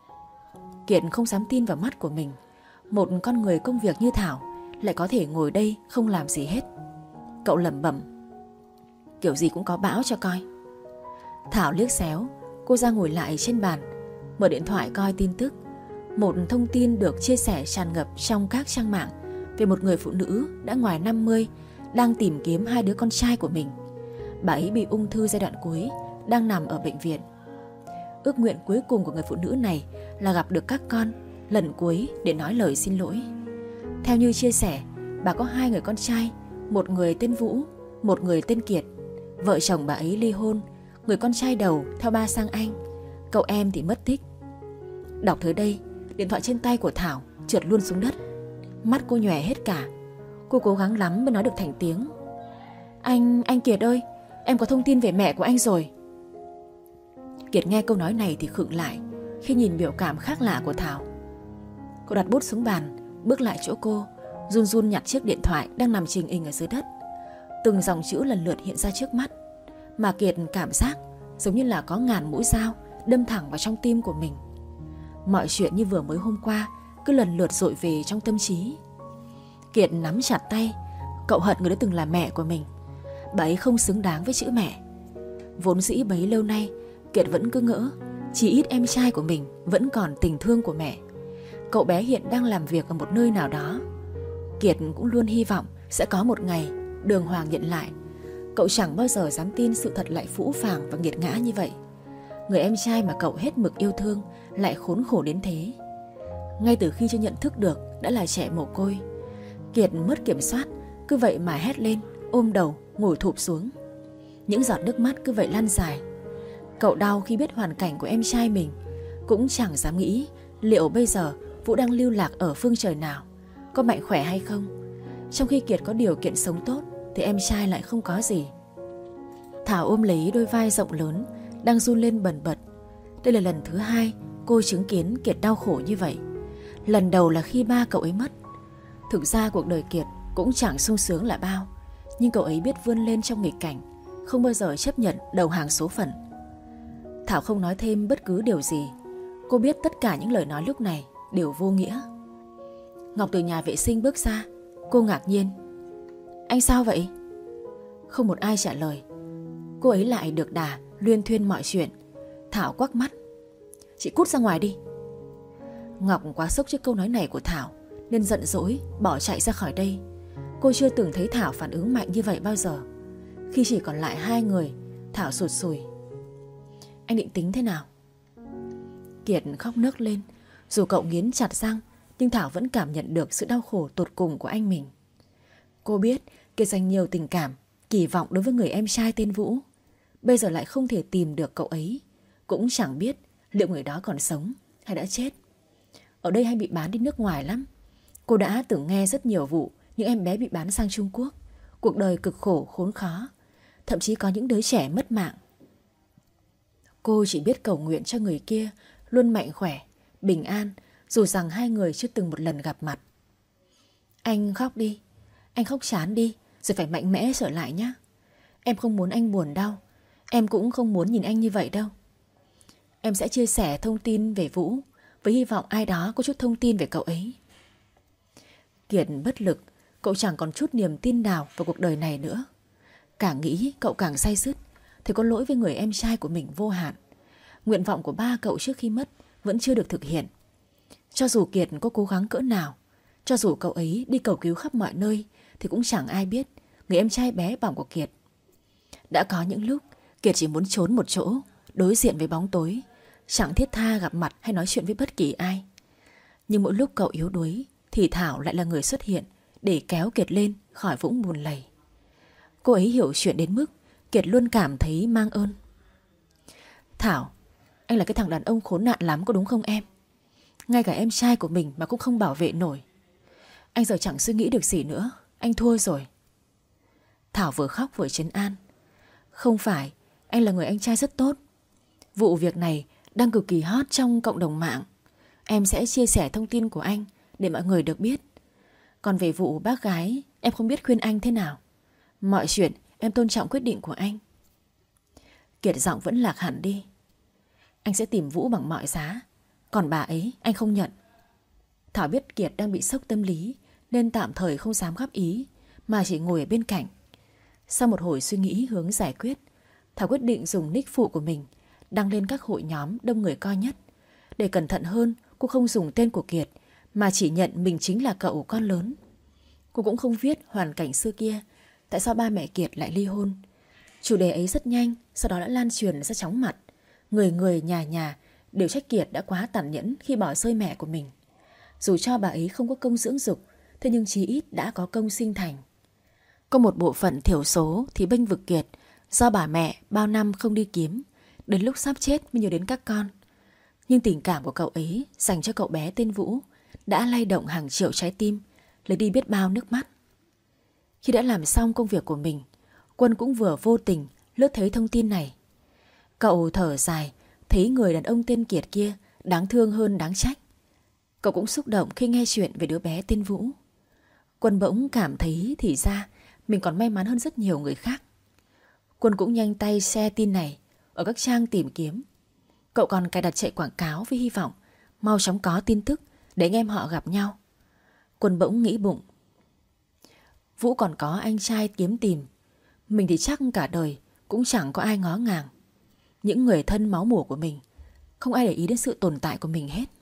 Kiệt không dám tin vào mắt của mình. Một con người công việc như Thảo lại có thể ngồi đây không làm gì hết. Cậu lẩm bẩm: Kiểu gì cũng có bão cho coi. Thảo liếc xéo. Cô ra ngồi lại trên bàn, mở điện thoại coi tin tức. Một thông tin được chia sẻ tràn ngập trong các trang mạng về một người phụ nữ đã ngoài năm mươi đang tìm kiếm hai đứa con trai của mình. Bà ấy bị ung thư giai đoạn cuối, đang nằm ở bệnh viện. Ước nguyện cuối cùng của người phụ nữ này là gặp được các con lần cuối để nói lời xin lỗi. Theo như chia sẻ, bà có hai người con trai, một người tên Vũ, một người tên Kiệt. Vợ chồng bà ấy ly hôn, người con trai đầu theo ba sang Anh, cậu em thì mất tích. Đọc tới đây, điện thoại trên tay của Thảo trượt luôn xuống đất. Mắt cô nhòe hết cả. Cô cố gắng lắm mới nói được thành tiếng: Anh, anh Kiệt ơi, em có thông tin về mẹ của anh rồi. Kiệt nghe câu nói này thì khựng lại khi nhìn biểu cảm khác lạ của Thảo. Cậu đặt bút xuống bàn, bước lại chỗ cô, run run nhặt chiếc điện thoại đang nằm chình ình ở dưới đất. Từng dòng chữ lần lượt hiện ra trước mắt, mà Kiệt cảm giác giống như là có ngàn mũi dao đâm thẳng vào trong tim của mình. Mọi chuyện như vừa mới hôm qua cứ lần lượt dội về trong tâm trí. Kiệt nắm chặt tay. Cậu hận người đã từng là mẹ của mình. Bà ấy không xứng đáng với chữ mẹ. Vốn dĩ bấy lâu nay Kiệt vẫn cứ ngỡ chỉ ít em trai của mình vẫn còn tình thương của mẹ. Cậu bé hiện đang làm việc ở một nơi nào đó. Kiệt cũng luôn hy vọng sẽ có một ngày Đường Hoàng nhận lại. Cậu chẳng bao giờ dám tin sự thật lại phũ phàng và nghiệt ngã như vậy. Người em trai mà cậu hết mực yêu thương lại khốn khổ đến thế. Ngay từ khi chưa nhận thức được đã là trẻ mồ côi, Kiệt mất kiểm soát, cứ vậy mà hét lên, ôm đầu, ngồi thụp xuống. Những giọt nước mắt cứ vậy lăn dài. Cậu đau khi biết hoàn cảnh của em trai mình, cũng chẳng dám nghĩ liệu bây giờ Vũ đang lưu lạc ở phương trời nào, có mạnh khỏe hay không. Trong khi Kiệt có điều kiện sống tốt thì em trai lại không có gì. Thảo ôm lấy đôi vai rộng lớn đang run lên bần bật. Đây là lần thứ hai cô chứng kiến Kiệt đau khổ như vậy. Lần đầu là khi ba cậu ấy mất. Thực ra cuộc đời Kiệt cũng chẳng sung sướng là bao, nhưng cậu ấy biết vươn lên trong nghịch cảnh, không bao giờ chấp nhận đầu hàng số phận. Thảo không nói thêm bất cứ điều gì. Cô biết tất cả những lời nói lúc này đều vô nghĩa. Ngọc từ nhà vệ sinh bước ra. Cô ngạc nhiên. Anh sao vậy? Không một ai trả lời. Cô ấy lại được đà luyên thuyên mọi chuyện. Thảo quắc mắt. Chị cút ra ngoài đi. Ngọc quá sốc trước câu nói này của Thảo nên giận dỗi bỏ chạy ra khỏi đây. Cô chưa từng thấy Thảo phản ứng mạnh như vậy bao giờ. Khi chỉ còn lại hai người, Thảo sụt sùi. Anh định tính thế nào? Kiệt khóc nấc lên. Dù cậu nghiến chặt răng, nhưng Thảo vẫn cảm nhận được sự đau khổ tột cùng của anh mình. Cô biết Kiệt dành nhiều tình cảm, kỳ vọng đối với người em trai tên Vũ. Bây giờ lại không thể tìm được cậu ấy. Cũng chẳng biết liệu người đó còn sống hay đã chết. Ở đây hay bị bán đi nước ngoài lắm. Cô đã từng nghe rất nhiều vụ những em bé bị bán sang Trung Quốc. Cuộc đời cực khổ khốn khó. Thậm chí có những đứa trẻ mất mạng. Cô chỉ biết cầu nguyện cho người kia luôn mạnh khỏe, bình an, dù rằng hai người chưa từng một lần gặp mặt. Anh khóc đi. Anh khóc chán đi, rồi phải mạnh mẽ trở lại nhé. Em không muốn anh buồn đâu. Em cũng không muốn nhìn anh như vậy đâu. Em sẽ chia sẻ thông tin về Vũ, với hy vọng ai đó có chút thông tin về cậu ấy. Kiệt bất lực. Cậu chẳng còn chút niềm tin nào vào cuộc đời này nữa. Càng nghĩ cậu càng day dứt. Thì có lỗi với người em trai của mình vô hạn. Nguyện vọng của ba cậu trước khi mất vẫn chưa được thực hiện. Cho dù Kiệt có cố gắng cỡ nào, cho dù cậu ấy đi cầu cứu khắp mọi nơi, thì cũng chẳng ai biết người em trai bé bỏng của Kiệt. Đã có những lúc Kiệt chỉ muốn trốn một chỗ, đối diện với bóng tối, chẳng thiết tha gặp mặt hay nói chuyện với bất kỳ ai. Nhưng mỗi lúc cậu yếu đuối thì Thảo lại là người xuất hiện để kéo Kiệt lên khỏi vũng bùn lầy. Cô ấy hiểu chuyện đến mức Kiệt luôn cảm thấy mang ơn. Thảo, anh là cái thằng đàn ông khốn nạn lắm có đúng không em? Ngay cả em trai của mình mà cũng không bảo vệ nổi. Anh giờ chẳng suy nghĩ được gì nữa. Anh thua rồi. Thảo vừa khóc vừa trấn an. Không phải, anh là người anh trai rất tốt. Vụ việc này đang cực kỳ hot trong cộng đồng mạng. Em sẽ chia sẻ thông tin của anh để mọi người được biết. Còn về vụ bác gái, em không biết khuyên anh thế nào. Mọi chuyện em tôn trọng quyết định của anh. Kiệt giọng vẫn lạc hẳn đi. Anh sẽ tìm Vũ bằng mọi giá. Còn bà ấy anh không nhận. Thảo biết Kiệt đang bị sốc tâm lý nên tạm thời không dám góp ý, mà chỉ ngồi ở bên cạnh. Sau một hồi suy nghĩ hướng giải quyết, Thảo quyết định dùng nick phụ của mình đăng lên các hội nhóm đông người coi nhất. Để cẩn thận hơn, cô không dùng tên của Kiệt mà chỉ nhận mình chính là cậu con lớn. Cô cũng không viết hoàn cảnh xưa kia, tại sao ba mẹ Kiệt lại ly hôn. Chủ đề ấy rất nhanh, sau đó đã lan truyền ra chóng mặt. Người người nhà nhà đều trách Kiệt đã quá tàn nhẫn khi bỏ rơi mẹ của mình. Dù cho bà ấy không có công dưỡng dục, thế nhưng chí ít đã có công sinh thành. Có một bộ phận thiểu số thì bênh vực Kiệt do bà mẹ bao năm không đi kiếm, đến lúc sắp chết mới nhớ đến các con. Nhưng tình cảm của cậu ấy dành cho cậu bé tên Vũ đã lay động hàng triệu trái tim, lấy đi biết bao nước mắt. Khi đã làm xong công việc của mình, Quân cũng vừa vô tình lướt thấy thông tin này. Cậu thở dài, thấy người đàn ông tên Kiệt kia đáng thương hơn đáng trách. Cậu cũng xúc động khi nghe chuyện về đứa bé tên Vũ. Quân bỗng cảm thấy thì ra mình còn may mắn hơn rất nhiều người khác. Quân cũng nhanh tay share tin này ở các trang tìm kiếm. Cậu còn cài đặt chạy quảng cáo với hy vọng mau chóng có tin tức để anh em họ gặp nhau. Quân bỗng nghĩ bụng, Vũ còn có anh trai kiếm tìm, mình thì chắc cả đời cũng chẳng có ai ngó ngàng. Những người thân máu mủ của mình, không ai để ý đến sự tồn tại của mình hết.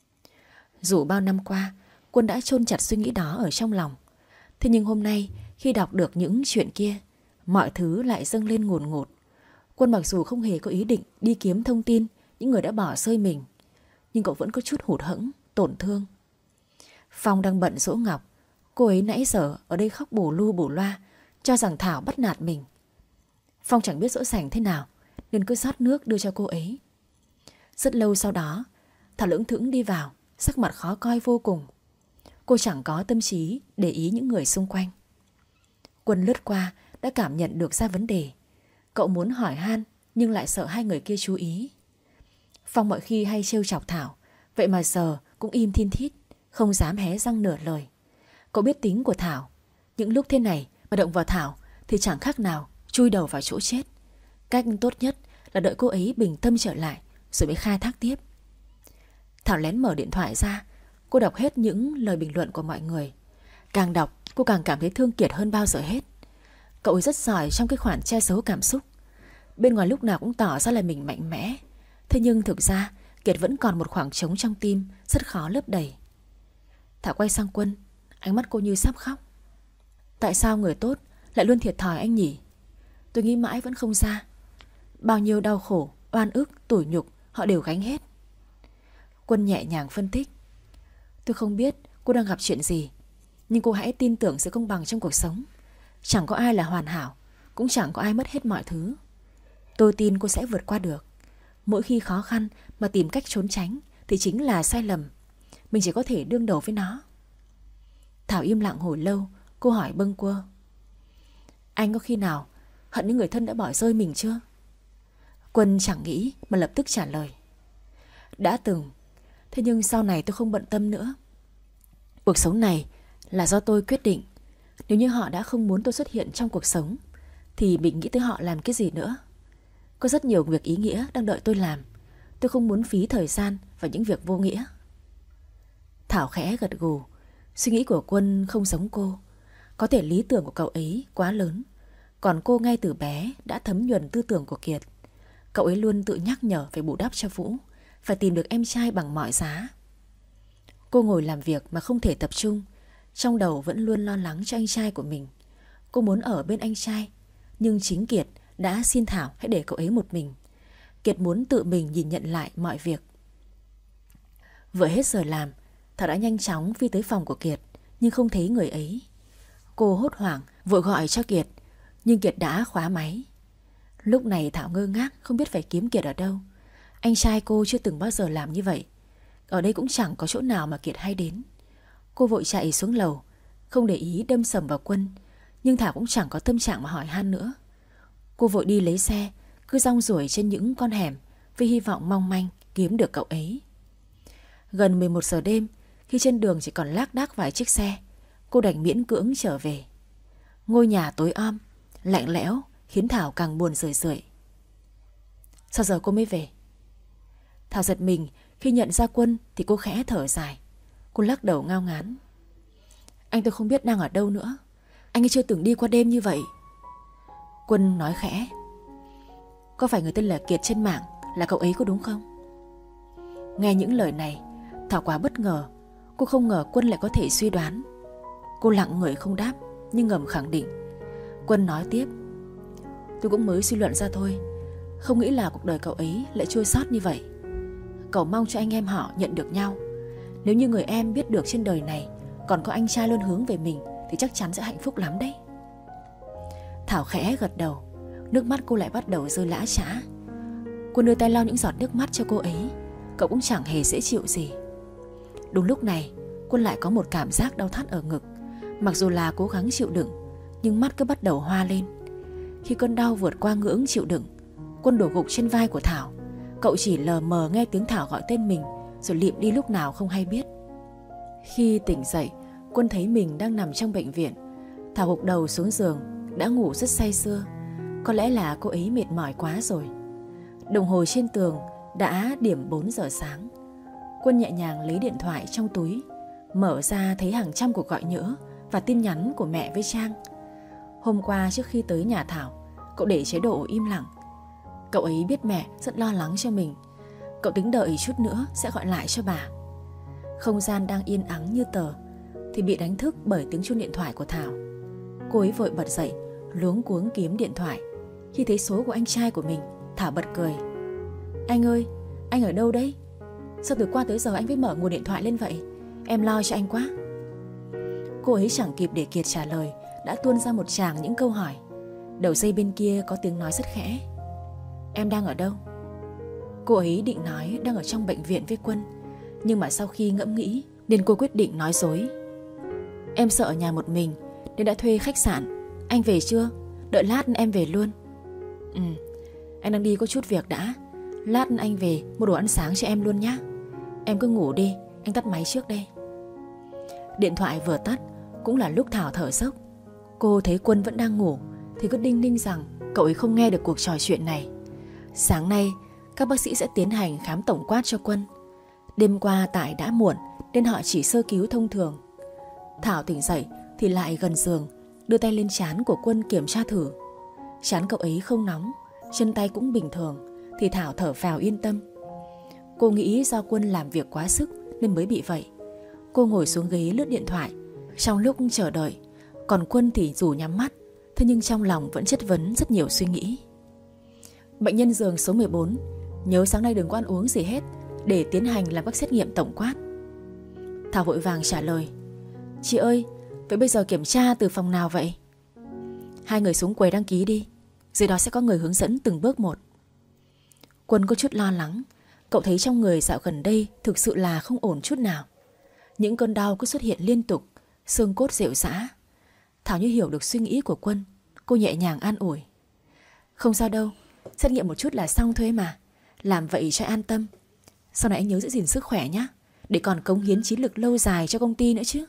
Dù bao năm qua Quân đã chôn chặt suy nghĩ đó ở trong lòng, thế nhưng hôm nay khi đọc được những chuyện kia, mọi thứ lại dâng lên ngùn ngụt. Quân mặc dù không hề có ý định đi kiếm thông tin những người đã bỏ rơi mình, nhưng cậu vẫn có chút hụt hẫng, tổn thương. Phong đang bận dỗ Ngọc. Cô ấy nãy giờ ở đây khóc bù lu bù loa, cho rằng Thảo bắt nạt mình. Phong chẳng biết dỗ dành thế nào nên cứ rót nước đưa cho cô ấy. Rất lâu sau đó, Thảo lững thững đi vào, sắc mặt khó coi vô cùng. Cô chẳng có tâm trí để ý những người xung quanh. Quân lướt qua đã cảm nhận được ra vấn đề. Cậu muốn hỏi han nhưng lại sợ hai người kia chú ý. Phong mọi khi hay trêu chọc Thảo, vậy mà giờ cũng im thin thít, không dám hé răng nửa lời. Cậu biết tính của Thảo, những lúc thế này mà động vào Thảo thì chẳng khác nào chui đầu vào chỗ chết. Cách tốt nhất là đợi cô ấy bình tâm trở lại rồi mới khai thác tiếp. Thảo lén mở điện thoại ra. Cô đọc hết những lời bình luận của mọi người. Càng đọc cô càng cảm thấy thương Kiệt hơn bao giờ hết. Cậu ấy rất giỏi trong cái khoản che giấu cảm xúc. Bên ngoài lúc nào cũng tỏ ra là mình mạnh mẽ, thế nhưng thực ra Kiệt vẫn còn một khoảng trống trong tim rất khó lấp đầy. Thảo quay sang Quân, ánh mắt cô như sắp khóc. Tại sao người tốt lại luôn thiệt thòi anh nhỉ? Tôi nghĩ mãi vẫn không ra. Bao nhiêu đau khổ, oan ức, tủi nhục họ đều gánh hết. Quân nhẹ nhàng phân tích. Tôi không biết cô đang gặp chuyện gì, nhưng cô hãy tin tưởng sự công bằng trong cuộc sống. Chẳng có ai là hoàn hảo, cũng chẳng có ai mất hết mọi thứ. Tôi tin cô sẽ vượt qua được. Mỗi khi khó khăn mà tìm cách trốn tránh thì chính là sai lầm. Mình chỉ có thể đương đầu với nó. Thảo im lặng hồi lâu. Cô hỏi bâng quơ, anh có khi nào hận những người thân đã bỏ rơi mình chưa? Quân chẳng nghĩ mà lập tức trả lời, đã từng. Thế nhưng sau này tôi không bận tâm nữa. Cuộc sống này là do tôi quyết định. Nếu như họ đã không muốn tôi xuất hiện trong cuộc sống thì mình nghĩ tới họ làm cái gì nữa. Có rất nhiều việc ý nghĩa đang đợi tôi làm. Tôi không muốn phí thời gian vào những việc vô nghĩa. Thảo khẽ gật gù. Suy nghĩ của Quân không giống cô. Có thể lý tưởng của cậu ấy quá lớn, còn cô ngay từ bé đã thấm nhuần tư tưởng của Kiệt. Cậu ấy luôn tự nhắc nhở phải bù đắp cho Vũ, phải tìm được em trai bằng mọi giá. Cô ngồi làm việc mà không thể tập trung, trong đầu vẫn luôn lo lắng cho anh trai của mình. Cô muốn ở bên anh trai, nhưng chính Kiệt đã xin Thảo hãy để cậu ấy một mình. Kiệt muốn tự mình nhìn nhận lại mọi việc. Vừa hết giờ làm, Thảo đã nhanh chóng phi tới phòng của Kiệt, nhưng không thấy người ấy. Cô hốt hoảng vội gọi cho Kiệt, nhưng Kiệt đã khóa máy. Lúc này Thảo ngơ ngác không biết phải kiếm Kiệt ở đâu. Anh trai cô chưa từng bao giờ làm như vậy. Ở đây cũng chẳng có chỗ nào mà Kiệt hay đến. Cô vội chạy xuống lầu, không để ý đâm sầm vào Quân, nhưng Thảo cũng chẳng có tâm trạng mà hỏi han nữa. Cô vội đi lấy xe, cứ rong ruổi trên những con hẻm với hy vọng mong manh kiếm được cậu ấy. Gần mười một giờ đêm, khi trên đường chỉ còn lác đác vài chiếc xe, cô đành miễn cưỡng trở về. Ngôi nhà tối om, lạnh lẽo khiến Thảo càng buồn rười rượi. Sao giờ cô mới về? Thảo giật mình khi nhận ra Quân thì cô khẽ thở dài. Cô lắc đầu ngao ngán. Anh tôi không biết đang ở đâu nữa. Anh ấy chưa từng đi qua đêm như vậy. Quân nói khẽ. Có phải người tên là Kiệt trên mạng là cậu ấy có đúng không? Nghe những lời này, Thảo quá bất ngờ. Cô không ngờ Quân lại có thể suy đoán. Cô lặng người không đáp, nhưng ngầm khẳng định. Quân nói tiếp. Tôi cũng mới suy luận ra thôi. Không nghĩ là cuộc đời cậu ấy lại trôi sót như vậy. Cậu mong cho anh em họ nhận được nhau. Nếu như người em biết được trên đời này còn có anh trai luôn hướng về mình thì chắc chắn sẽ hạnh phúc lắm đấy. Thảo khẽ gật đầu. Nước mắt cô lại bắt đầu rơi lã chã. Quân đưa tay lau những giọt nước mắt cho cô ấy. Cậu cũng chẳng hề dễ chịu gì. Đúng lúc này, Quân lại có một cảm giác đau thắt ở ngực. Mặc dù là cố gắng chịu đựng, nhưng mắt cứ bắt đầu hoa lên. Khi cơn đau vượt qua ngưỡng chịu đựng, Quân đổ gục trên vai của Thảo. Cậu chỉ lờ mờ nghe tiếng Thảo gọi tên mình, rồi lịm đi lúc nào không hay biết. Khi tỉnh dậy, Quân thấy mình đang nằm trong bệnh viện. Thảo gục đầu xuống giường, đã ngủ rất say sưa. Có lẽ là cô ấy mệt mỏi quá rồi. Đồng hồ trên tường đã điểm bốn giờ sáng. Quân nhẹ nhàng lấy điện thoại trong túi, mở ra thấy hàng trăm cuộc gọi nhỡ và tin nhắn của mẹ với Trang. Hôm qua trước khi tới nhà Thảo, cậu để chế độ im lặng. Cậu ấy biết mẹ rất lo lắng cho mình. Cậu tính đợi chút nữa sẽ gọi lại cho bà. Không gian đang yên ắng như tờ thì bị đánh thức bởi tiếng chuông điện thoại của Thảo. Cô ấy vội bật dậy, luống cuống kiếm điện thoại. Khi thấy số của anh trai của mình, Thảo bật cười. Anh ơi, anh ở đâu đấy? Sao từ qua tới giờ anh mới mở nguồn điện thoại lên vậy? Em lo cho anh quá. Cô ấy chẳng kịp để Kiệt trả lời, đã tuôn ra một tràng những câu hỏi. Đầu dây bên kia có tiếng nói rất khẽ. Em đang ở đâu? Cô ấy định nói đang ở trong bệnh viện với Quân, nhưng mà sau khi ngẫm nghĩ nên cô quyết định nói dối. Em sợ ở nhà một mình nên đã thuê khách sạn. Anh về chưa? Đợi lát em về luôn. Ừ, anh đang đi có chút việc đã. Lát anh về mua đồ ăn sáng cho em luôn nhé. Em cứ ngủ đi, anh tắt máy trước đây. Điện thoại vừa tắt cũng là lúc Thảo thở dốc. Cô thấy Quân vẫn đang ngủ thì cứ đinh ninh rằng cậu ấy không nghe được cuộc trò chuyện này. Sáng nay các bác sĩ sẽ tiến hành khám tổng quát cho Quân. Đêm qua tại đã muộn nên họ chỉ sơ cứu thông thường. Thảo tỉnh dậy thì lại gần giường, đưa tay lên trán của Quân kiểm tra thử. Trán cậu ấy không nóng, chân tay cũng bình thường, thì Thảo thở phào yên tâm. Cô nghĩ do Quân làm việc quá sức nên mới bị vậy. Cô ngồi xuống ghế lướt điện thoại trong lúc chờ đợi. Còn Quân thì dù nhắm mắt, thế nhưng trong lòng vẫn chất vấn rất nhiều suy nghĩ. Bệnh nhân giường số mười bốn, nhớ sáng nay đừng có ăn uống gì hết để tiến hành làm các xét nghiệm tổng quát. Thảo vội vàng trả lời. Chị ơi, vậy bây giờ kiểm tra từ phòng nào vậy? Hai người xuống quầy đăng ký đi, dưới đó sẽ có người hướng dẫn từng bước một. Quân có chút lo lắng. Cậu thấy trong người dạo gần đây thực sự là không ổn chút nào. Những cơn đau cứ xuất hiện liên tục, xương cốt rệu rã. Thảo như hiểu được suy nghĩ của Quân. Cô nhẹ nhàng an ủi. Không sao đâu, xét nghiệm một chút là xong thôi mà. Làm vậy cho an tâm. Sau này anh nhớ giữ gìn sức khỏe nhé, để còn cống hiến chí lực lâu dài cho công ty nữa chứ.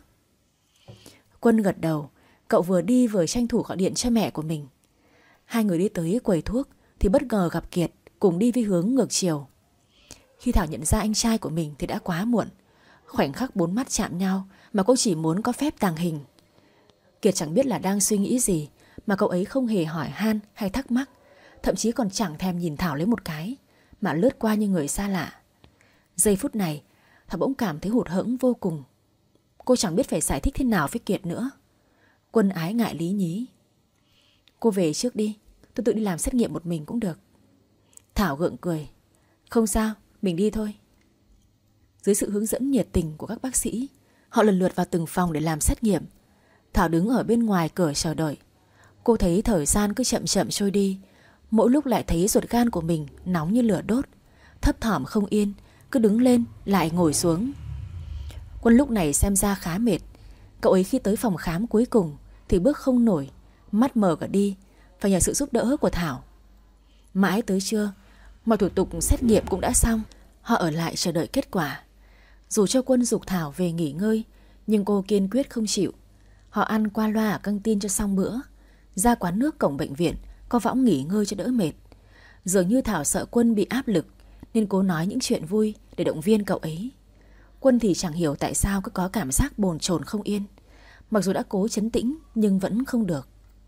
Quân gật đầu. Cậu vừa đi vừa tranh thủ gọi điện cho mẹ của mình. Hai người đi tới quầy thuốc thì bất ngờ gặp Kiệt, cùng đi với hướng ngược chiều. Khi Thảo nhận ra anh trai của mình thì đã quá muộn. Khoảnh khắc bốn mắt chạm nhau mà cô chỉ muốn có phép tàng hình. Kiệt chẳng biết là đang suy nghĩ gì mà cậu ấy không hề hỏi han hay thắc mắc, thậm chí còn chẳng thèm nhìn Thảo lấy một cái, mà lướt qua như người xa lạ. Giây phút này Thảo bỗng cảm thấy hụt hẫng vô cùng. Cô chẳng biết phải giải thích thế nào với Kiệt nữa. Quân ái ngại lý nhí. Cô về trước đi, tôi tự đi làm xét nghiệm một mình cũng được. Thảo gượng cười. Không sao, mình đi thôi. Dưới sự hướng dẫn nhiệt tình của các bác sĩ, họ lần lượt vào từng phòng để làm xét nghiệm. Thảo đứng ở bên ngoài cửa chờ đợi. Cô thấy thời gian cứ chậm chậm trôi đi. Mỗi lúc lại thấy ruột gan của mình nóng như lửa đốt. Thấp thỏm không yên, cứ đứng lên lại ngồi xuống. Quân lúc này xem ra khá mệt. Cậu ấy khi tới phòng khám cuối cùng thì bước không nổi, mắt mờ cả đi, phải nhờ sự giúp đỡ của Thảo. Mãi tới trưa, mọi thủ tục xét nghiệm cũng đã xong. Họ ở lại chờ đợi kết quả. Dù cho Quân giục Thảo về nghỉ ngơi, nhưng cô kiên quyết không chịu. Họ ăn qua loa ở căng tin cho xong bữa, ra quán nước cổng bệnh viện có võng nghỉ ngơi cho đỡ mệt. Dường như Thảo sợ Quân bị áp lực nên cố nói những chuyện vui để động viên cậu ấy. Quân thì chẳng hiểu tại sao cứ có cảm giác bồn chồn không yên. Mặc dù đã cố trấn tĩnh nhưng vẫn không được.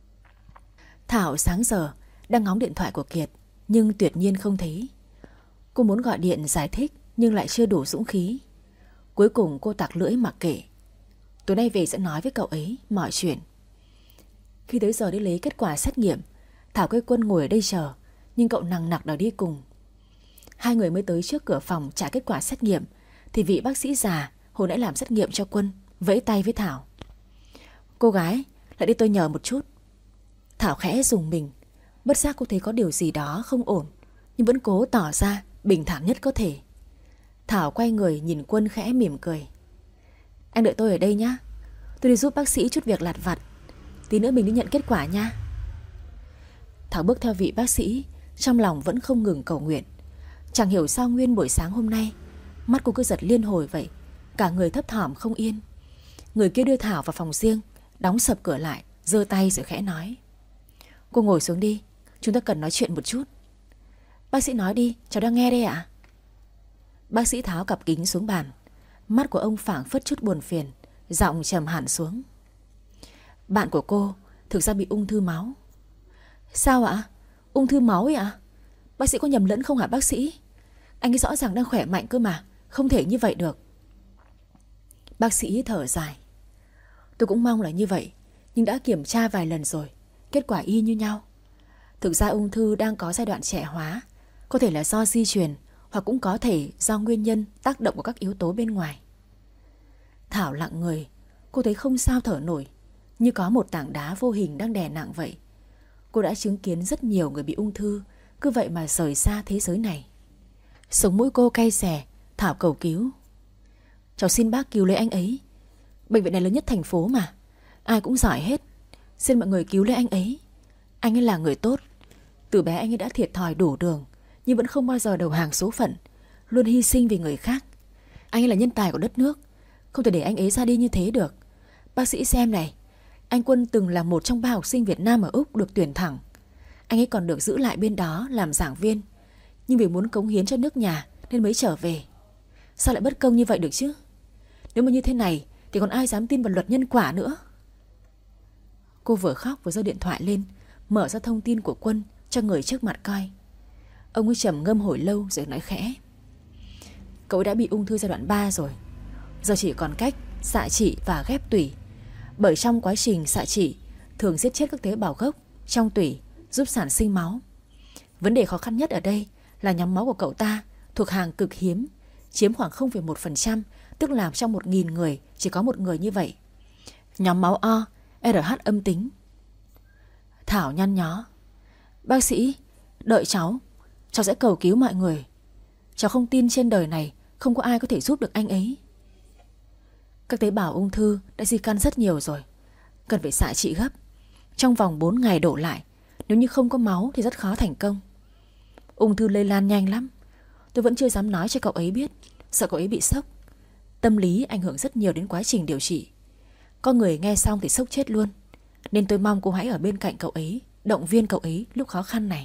Thảo sáng giờ đang ngóng điện thoại của Kiệt nhưng tuyệt nhiên không thấy. Cô muốn gọi điện giải thích nhưng lại chưa đủ dũng khí. Cuối cùng cô tặc lưỡi mặc kệ. Tối nay về sẽ nói với cậu ấy mọi chuyện. Khi tới giờ đi lấy kết quả xét nghiệm, Thảo với Quân ngồi ở đây chờ, nhưng cậu nằng nặc đòi đi cùng. Hai người mới tới trước cửa phòng trả kết quả xét nghiệm thì vị bác sĩ già hồi nãy làm xét nghiệm cho Quân vẫy tay với Thảo. Cô gái, lại đi tôi nhờ một chút. Thảo khẽ rùng mình. Bất giác cô thấy có điều gì đó không ổn, nhưng vẫn cố tỏ ra bình thản nhất có thể. Thảo quay người nhìn Quân khẽ mỉm cười. Anh đợi tôi ở đây nhá, tôi đi giúp bác sĩ chút việc lặt vặt. Tí nữa mình đi nhận kết quả nha. Thảo bước theo vị bác sĩ, trong lòng vẫn không ngừng cầu nguyện. Chẳng hiểu sao nguyên buổi sáng hôm nay mắt cô cứ giật liên hồi vậy, cả người thấp thỏm không yên. Người kia đưa Thảo vào phòng riêng, đóng sập cửa lại, giơ tay rồi khẽ nói: Cô ngồi xuống đi, chúng ta cần nói chuyện một chút. Bác sĩ nói đi, cháu đang nghe đây ạ. Bác sĩ tháo cặp kính xuống bàn. Mắt của ông phảng phất chút buồn phiền, giọng trầm hẳn xuống: Bạn của cô thực ra bị ung thư máu. Sao ạ? Ung thư máu ấy ạ? Bác sĩ có nhầm lẫn không hả bác sĩ? Anh ấy rõ ràng đang khỏe mạnh cơ mà, không thể như vậy được. Bác sĩ thở dài: Tôi cũng mong là như vậy, nhưng đã kiểm tra vài lần rồi, kết quả y như nhau. Thực ra ung thư đang có giai đoạn trẻ hóa, có thể là do di truyền, hoặc cũng có thể do nguyên nhân tác động của các yếu tố bên ngoài. Thảo lặng người, cô thấy không sao thở nổi, như có một tảng đá vô hình đang đè nặng vậy. Cô đã chứng kiến rất nhiều người bị ung thư cứ vậy mà rời xa thế giới này. Sống mũi cô cay xè. Thảo cầu cứu: Cháu xin bác cứu lấy anh ấy. Bệnh viện này lớn nhất thành phố mà, ai cũng giỏi hết. Xin mọi người cứu lấy anh ấy. Anh ấy là người tốt. Từ bé anh ấy đã thiệt thòi đủ đường, nhưng vẫn không bao giờ đầu hàng số phận, luôn hy sinh vì người khác. Anh ấy là nhân tài của đất nước, không thể để anh ấy ra đi như thế được. Bác sĩ xem này, anh Quân từng là một trong ba học sinh Việt Nam ở Úc được tuyển thẳng. Anh ấy còn được giữ lại bên đó làm giảng viên, nhưng vì muốn cống hiến cho nước nhà nên mới trở về. Sao lại bất công như vậy được chứ? Nếu mà như thế này thì còn ai dám tin vào luật nhân quả nữa. Cô vừa khóc vừa giơ điện thoại lên, mở ra thông tin của Quân cho người trước mặt coi. Ông ấy trầm ngâm hồi lâu rồi nói khẽ: Cậu ấy đã bị ung thư giai đoạn ba rồi, giờ chỉ còn cách xạ trị và ghép tủy. Bởi trong quá trình xạ trị thường giết chết các tế bào gốc trong tủy, giúp sản sinh máu. Vấn đề khó khăn nhất ở đây là nhóm máu của cậu ta thuộc hàng cực hiếm, chiếm khoảng không phẩy một phần trăm, tức là trong một nghìn người chỉ có một người như vậy. Nhóm máu O, rờ hát âm tính. Thảo nhăn nhó: Bác sĩ, đợi cháu, cháu sẽ cầu cứu mọi người. Cháu không tin trên đời này không có ai có thể giúp được anh ấy. Các tế bào ung thư đã di căn rất nhiều rồi, cần phải xạ trị gấp, trong vòng bốn ngày đổ lại. Nếu như không có máu thì rất khó thành công. Ung thư lây lan nhanh lắm. Tôi vẫn chưa dám nói cho cậu ấy biết, sợ cậu ấy bị sốc. Tâm lý ảnh hưởng rất nhiều đến quá trình điều trị. Có người nghe xong thì sốc chết luôn. Nên tôi mong cô hãy ở bên cạnh cậu ấy, động viên cậu ấy lúc khó khăn này.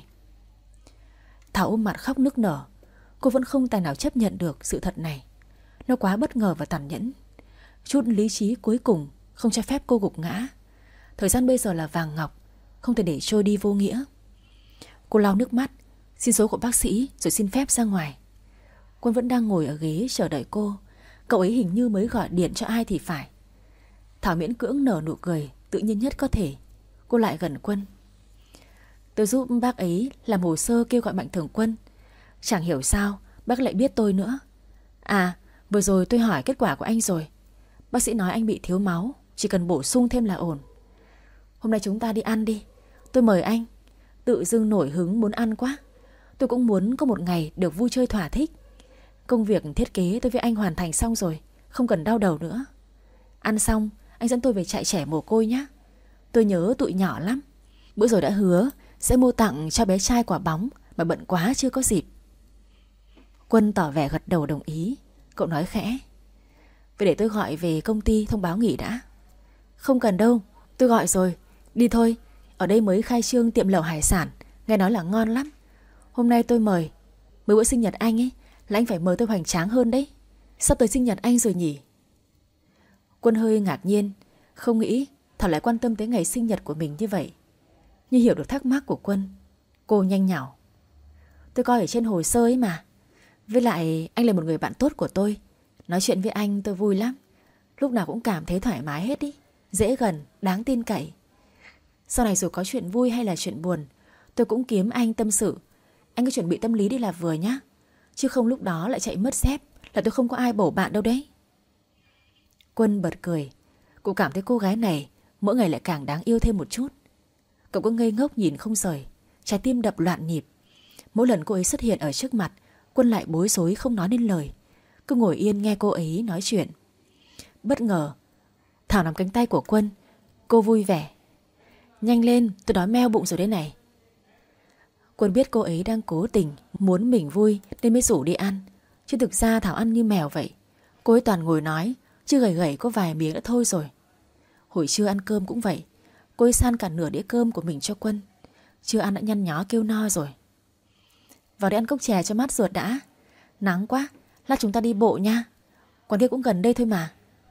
Thảo ôm mặt khóc nức nở. Cô vẫn không tài nào chấp nhận được sự thật này. Nó quá bất ngờ và tàn nhẫn. Chút lý trí cuối cùng không cho phép cô gục ngã. Thời gian bây giờ là vàng ngọc, không thể để trôi đi vô nghĩa. Cô lau nước mắt, xin số của bác sĩ rồi xin phép ra ngoài. Quân vẫn đang ngồi ở ghế chờ đợi cô. Cậu ấy hình như mới gọi điện cho ai thì phải. Thảo miễn cưỡng nở nụ cười tự nhiên nhất có thể. Cô lại gần Quân: Tôi giúp bác ấy làm hồ sơ kêu gọi mạnh thường quân. Chẳng hiểu sao bác lại biết tôi nữa. À, vừa rồi tôi hỏi kết quả của anh rồi. Bác sĩ nói anh bị thiếu máu, chỉ cần bổ sung thêm là ổn. Hôm nay chúng ta đi ăn đi, tôi mời anh. Tự dưng nổi hứng muốn ăn quá. Tôi cũng muốn có một ngày được vui chơi thỏa thích. Công việc thiết kế tôi với anh hoàn thành xong rồi, không cần đau đầu nữa. Ăn xong anh dẫn tôi về trại trẻ mồ côi nhé. Tôi nhớ tụi nhỏ lắm. Bữa rồi đã hứa sẽ mua tặng cho bé trai quả bóng, mà bận quá chưa có dịp. Quân tỏ vẻ gật đầu đồng ý. Cậu nói khẽ: Vậy để tôi gọi về công ty thông báo nghỉ đã. Không cần đâu, tôi gọi rồi. Đi thôi, ở đây mới khai trương tiệm lẩu hải sản, nghe nói là ngon lắm. Hôm nay tôi mời. Mới bữa sinh nhật anh ấy là anh phải mời tôi hoành tráng hơn đấy. Sắp tới sinh nhật anh rồi nhỉ? Quân hơi ngạc nhiên, không nghĩ Thảo lại quan tâm tới ngày sinh nhật của mình như vậy. Như hiểu được thắc mắc của Quân, cô nhanh nhảu: Tôi coi ở trên hồ sơ ấy mà. Với lại anh là một người bạn tốt của tôi, nói chuyện với anh tôi vui lắm. Lúc nào cũng cảm thấy thoải mái hết ý. Dễ gần, đáng tin cậy. Sau này dù có chuyện vui hay là chuyện buồn, tôi cũng kiếm anh tâm sự. Anh cứ chuẩn bị tâm lý đi là vừa nhá. Chứ không lúc đó lại chạy mất dép là tôi không có ai bầu bạn đâu đấy. Quân bật cười. Cô cảm thấy cô gái này mỗi ngày lại càng đáng yêu thêm một chút. Cậu cứ ngây ngốc nhìn không rời, trái tim đập loạn nhịp. Mỗi lần cô ấy xuất hiện ở trước mặt, Quân lại bối rối không nói nên lời, cứ ngồi yên nghe cô ấy nói chuyện. Bất ngờ Thảo nắm cánh tay của Quân. Cô vui vẻ: Nhanh lên, tôi đói meo bụng rồi đấy này. Quân biết cô ấy đang cố tình muốn mình vui nên mới rủ đi ăn, chứ thực ra Thảo ăn như mèo vậy. Cô ấy toàn ngồi nói, chứ gầy gầy có vài miếng đã thôi rồi. Hồi trưa ăn cơm cũng vậy, cô ấy san cả nửa đĩa cơm của mình cho Quân. Chưa ăn đã nhăn nhó kêu no rồi. Vào đây ăn cốc chè cho mát ruột đã. Nắng quá, lát chúng ta đi bộ nha. Quán kia cũng gần đây thôi mà.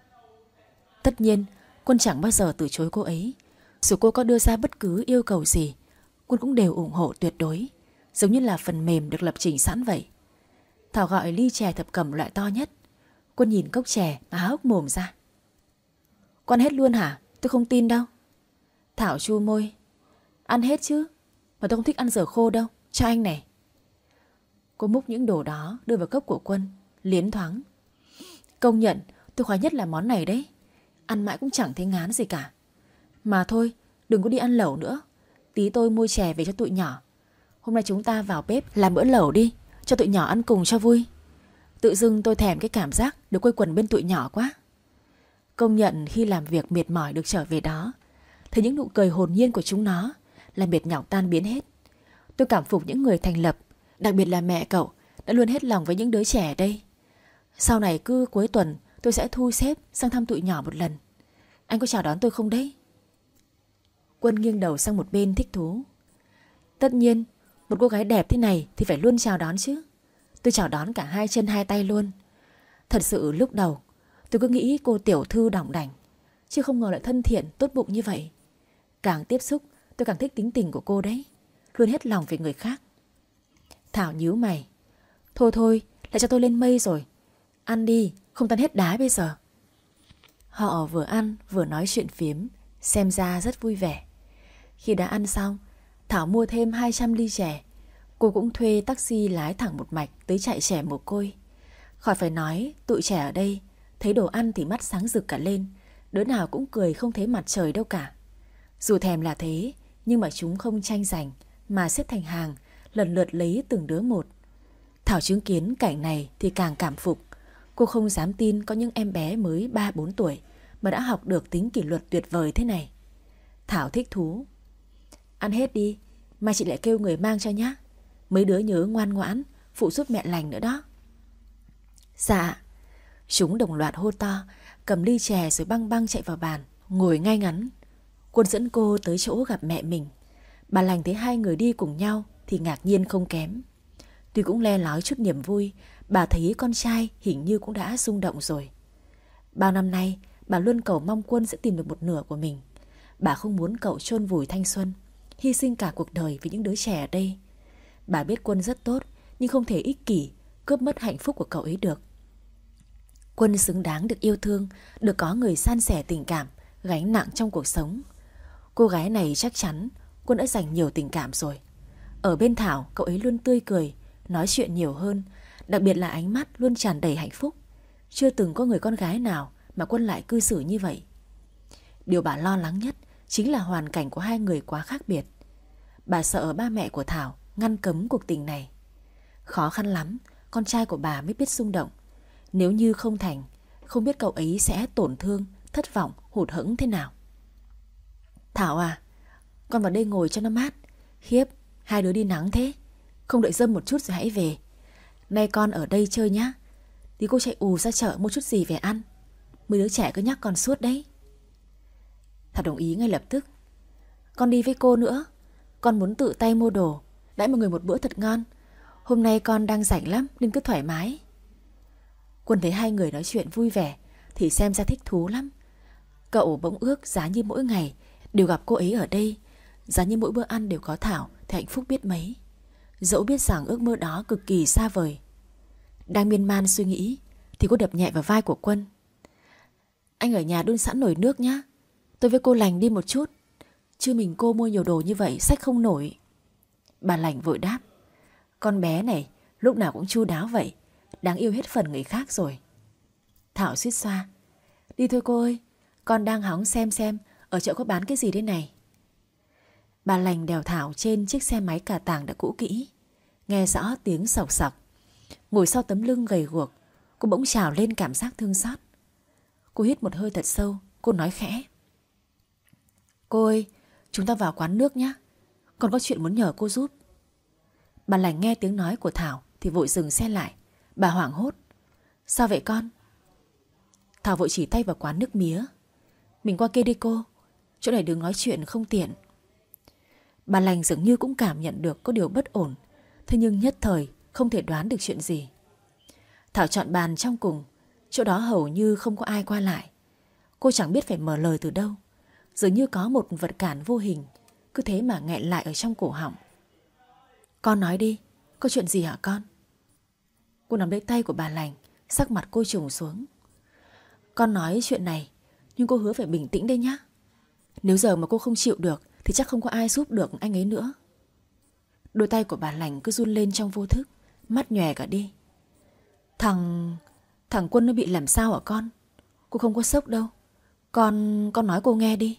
Tất nhiên Quân chẳng bao giờ từ chối cô ấy. Dù cô có đưa ra bất cứ yêu cầu gì, Quân cũng đều ủng hộ tuyệt đối, giống như là phần mềm được lập trình sẵn vậy. Thảo gọi ly chè thập cẩm loại to nhất. Quân nhìn cốc chè mà há hốc mồm ra. Con hết luôn hả? Tôi không tin đâu. Thảo chu môi. Ăn hết chứ, mà tôi không thích ăn dở khô đâu. Cho anh này. Cô múc những đồ đó đưa vào cốc của Quân, liến thoáng. Công nhận tôi khoái nhất là món này đấy. Ăn mãi cũng chẳng thấy ngán gì cả. Mà thôi, đừng có đi ăn lẩu nữa. Tí tôi mua chè về cho tụi nhỏ. Hôm nay chúng ta vào bếp làm bữa lẩu đi, cho tụi nhỏ ăn cùng cho vui. Tự dưng tôi thèm cái cảm giác được quây quần bên tụi nhỏ quá. Công nhận khi làm việc mệt mỏi được trở về đó, thấy những nụ cười hồn nhiên của chúng nó là mệt nhọc tan biến hết. Tôi cảm phục những người thành lập, đặc biệt là mẹ cậu, đã luôn hết lòng với những đứa trẻ ở đây. Sau này cứ cuối tuần tôi sẽ thu xếp sang thăm tụi nhỏ một lần. Anh có chào đón tôi không đấy? Quân nghiêng đầu sang một bên thích thú. Tất nhiên, một cô gái đẹp thế này thì phải luôn chào đón chứ. Tôi chào đón cả hai chân hai tay luôn. Thật sự lúc đầu tôi cứ nghĩ cô tiểu thư đỏng đảnh, chứ không ngờ lại thân thiện tốt bụng như vậy. Càng tiếp xúc tôi càng thích tính tình của cô đấy, luôn hết lòng về người khác. Thảo nhíu mày. Thôi thôi, lại cho tôi lên mây rồi. Ăn đi, không tan hết đá bây giờ. Họ vừa ăn vừa nói chuyện phiếm, xem ra rất vui vẻ. Khi đã ăn xong, Thảo mua thêm hai trăm ly chè. Cô cũng thuê taxi lái thẳng một mạch tới trại trẻ mồ côi. Khỏi phải nói, tụi trẻ ở đây thấy đồ ăn thì mắt sáng rực cả lên. Đứa nào cũng cười không thấy mặt trời đâu cả. Dù thèm là thế, nhưng mà chúng không tranh giành mà xếp thành hàng, lần lượt lấy từng đứa một. Thảo chứng kiến cảnh này thì càng cảm phục. Cô không dám tin có những em bé mới ba bốn tuổi mà đã học được tính kỷ luật tuyệt vời thế này. Thảo thích thú. Ăn hết đi, mai chị lại kêu người mang cho nhá. Mấy đứa nhớ ngoan ngoãn, phụ giúp mẹ lành nữa đó. Dạ. Chúng đồng loạt hô to, cầm ly chè rồi băng băng chạy vào bàn, ngồi ngay ngắn. Quân dẫn cô tới chỗ gặp mẹ mình. Bà lành thấy hai người đi cùng nhau thì ngạc nhiên không kém. Tuy cũng le lói chút niềm vui, bà thấy con trai hình như cũng đã rung động rồi. Bao năm nay, bà luôn cầu mong Quân sẽ tìm được một nửa của mình. Bà không muốn cậu chôn vùi thanh xuân, hy sinh cả cuộc đời vì những đứa trẻ ở đây. Bà biết Quân rất tốt, nhưng không thể ích kỷ, cướp mất hạnh phúc của cậu ấy được. Quân xứng đáng được yêu thương, được có người san sẻ tình cảm, gánh nặng trong cuộc sống. Cô gái này chắc chắn Quân đã dành nhiều tình cảm rồi. Ở bên Thảo, cậu ấy luôn tươi cười, nói chuyện nhiều hơn, đặc biệt là ánh mắt luôn tràn đầy hạnh phúc. Chưa từng có người con gái nào mà Quân lại cư xử như vậy. Điều bà lo lắng nhất chính là hoàn cảnh của hai người quá khác biệt. Bà sợ ba mẹ của Thảo ngăn cấm cuộc tình này. Khó khăn lắm, con trai của bà mới biết rung động. Nếu như không thành, không biết cậu ấy sẽ tổn thương, thất vọng, hụt hẫng thế nào. Thảo à, con vào đây ngồi cho nó mát. Khiếp, hai đứa đi nắng thế. Không đợi dâm một chút rồi hãy về. Nay con ở đây chơi nhá. Tí cô chạy ù ra chợ mua chút gì về ăn. Mấy đứa trẻ cứ nhắc con suốt đấy. Thảo đồng ý ngay lập tức. Con đi với cô nữa. Con muốn tự tay mua đồ, đãi mọi người một bữa thật ngon. Hôm nay con đang rảnh lắm nên cứ thoải mái. Quân thấy hai người nói chuyện vui vẻ thì xem ra thích thú lắm. Cậu bỗng ước giá như mỗi ngày đều gặp cô ấy ở đây, giá như mỗi bữa ăn đều có Thảo thì hạnh phúc biết mấy. Dẫu biết rằng ước mơ đó cực kỳ xa vời. Đang miên man suy nghĩ thì cô đập nhẹ vào vai của Quân. Anh ở nhà đun sẵn nồi nước nhá. Tôi với cô Lành đi một chút. Chứ mình cô mua nhiều đồ như vậy xách không nổi. Bà Lành vội đáp. Con bé này lúc nào cũng chu đáo vậy, đáng yêu hết phần người khác rồi. Thảo suýt xoa. Đi thôi cô ơi, con đang hóng xem xem ở chợ có bán cái gì đây này. Bà Lành đèo Thảo trên chiếc xe máy cà tàng đã cũ kỹ, nghe rõ tiếng sộc sộc. Ngồi sau tấm lưng gầy guộc, cô bỗng trào lên cảm giác thương xót. Cô hít một hơi thật sâu, cô nói khẽ. Cô ơi, chúng ta vào quán nước nhé. Con có chuyện muốn nhờ cô giúp. Bà lành nghe tiếng nói của Thảo thì vội dừng xe lại. Bà hoảng hốt. Sao vậy con? Thảo vội chỉ tay vào quán nước mía. Mình qua kia đi cô, chỗ này đừng nói chuyện không tiện. Bà lành dường như cũng cảm nhận được có điều bất ổn, thế nhưng nhất thời không thể đoán được chuyện gì. Thảo chọn bàn trong cùng, chỗ đó hầu như không có ai qua lại. Cô chẳng biết phải mở lời từ đâu, dường như có một vật cản vô hình, cứ thế mà nghẹn lại ở trong cổ họng. Con nói đi, có chuyện gì hả con? Cô nắm lấy tay của bà lành, sắc mặt cô trùng xuống. Con nói chuyện này, nhưng cô hứa phải bình tĩnh đấy nhá. Nếu giờ mà cô không chịu được thì chắc không có ai giúp được anh ấy nữa. Đôi tay của bà lành cứ run lên trong vô thức, mắt nhòe cả đi. Thằng... Thằng Quân nó bị làm sao hả con? Cô không có sốc đâu. Con... Con nói cô nghe đi.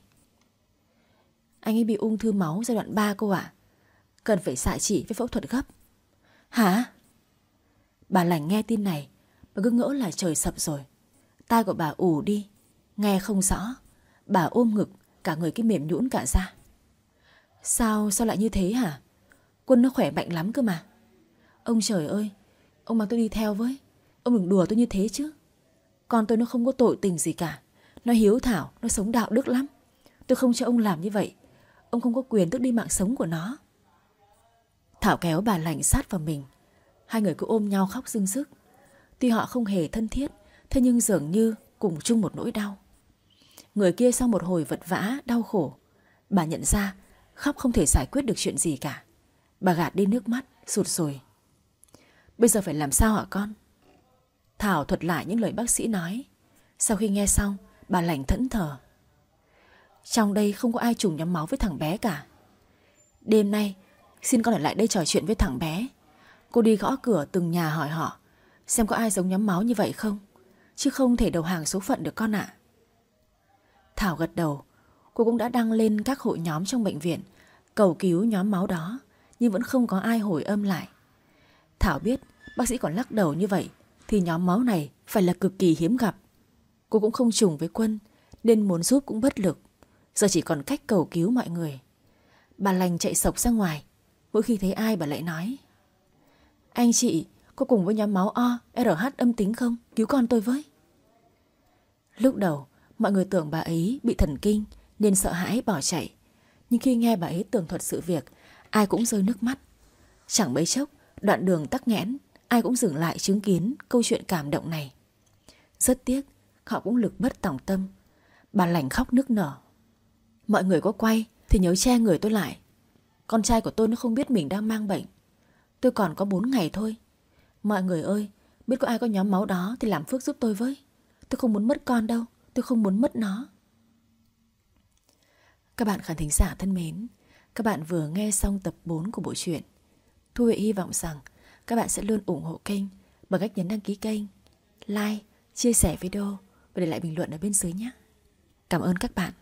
Anh ấy bị ung thư máu giai đoạn ba cô ạ. Cần phải xạ trị với phẫu thuật gấp. Hả? Bà lành nghe tin này, bà cứ ngỡ là trời sập rồi. Tai của bà ù đi, nghe không rõ. Bà ôm ngực, cả người cái mềm nhũn cả ra. Sao, sao lại như thế hả? Quân nó khỏe mạnh lắm cơ mà. Ông trời ơi, ông mang tôi đi theo với. Ông đừng đùa tôi như thế chứ. Con tôi nó không có tội tình gì cả. Nó hiếu thảo, nó sống đạo đức lắm. Tôi không cho ông làm như vậy. Ông không có quyền tước đi mạng sống của nó. Thảo kéo bà lành sát vào mình. Hai người cứ ôm nhau khóc rưng rức. Tuy họ không hề thân thiết, thế nhưng dường như cùng chung một nỗi đau. Người kia sau một hồi vật vã, đau khổ, bà nhận ra khóc không thể giải quyết được chuyện gì cả. Bà gạt đi nước mắt, sụt sùi. Bây giờ phải làm sao hả con? Thảo thuật lại những lời bác sĩ nói. Sau khi nghe xong, bà lành thẫn thờ. Trong đây không có ai trùng nhóm máu với thằng bé cả. Đêm nay, xin con ở lại đây trò chuyện với thằng bé. Cô đi gõ cửa từng nhà hỏi họ, xem có ai giống nhóm máu như vậy không. Chứ không thể đầu hàng số phận được con ạ. Thảo gật đầu. Cô cũng đã đăng lên các hội nhóm trong bệnh viện cầu cứu nhóm máu đó, nhưng vẫn không có ai hồi âm lại. Thảo biết bác sĩ còn lắc đầu như vậy thì nhóm máu này phải là cực kỳ hiếm gặp. Cô cũng không trùng với Quân, nên muốn giúp cũng bất lực. Giờ chỉ còn cách cầu cứu mọi người. Bà lành chạy sộc ra ngoài. Mỗi khi thấy ai bà lại nói: Anh chị, có cùng với nhóm máu O, rờ hát âm tính không? Cứu con tôi với. Lúc đầu mọi người tưởng bà ấy bị thần kinh nên sợ hãi bỏ chạy. Nhưng khi nghe bà ấy tường thuật sự việc, ai cũng rơi nước mắt. Chẳng mấy chốc, đoạn đường tắc nghẽn, ai cũng dừng lại chứng kiến câu chuyện cảm động này. Rất tiếc, họ cũng lực bất tòng tâm. Bà lành khóc nức nở. Mọi người có quay thì nhớ che người tôi lại. Con trai của tôi nó không biết mình đang mang bệnh. Tôi còn có bốn ngày thôi. Mọi người ơi, biết có ai có nhóm máu đó thì làm phước giúp tôi với. Tôi không muốn mất con đâu. Tôi không muốn mất nó. Các bạn khán thính giả thân mến, các bạn vừa nghe xong tập bốn của bộ truyện. Thu Huệ hy vọng rằng các bạn sẽ luôn ủng hộ kênh bằng cách nhấn đăng ký kênh, like, chia sẻ video và để lại bình luận ở bên dưới nhé. Cảm ơn các bạn.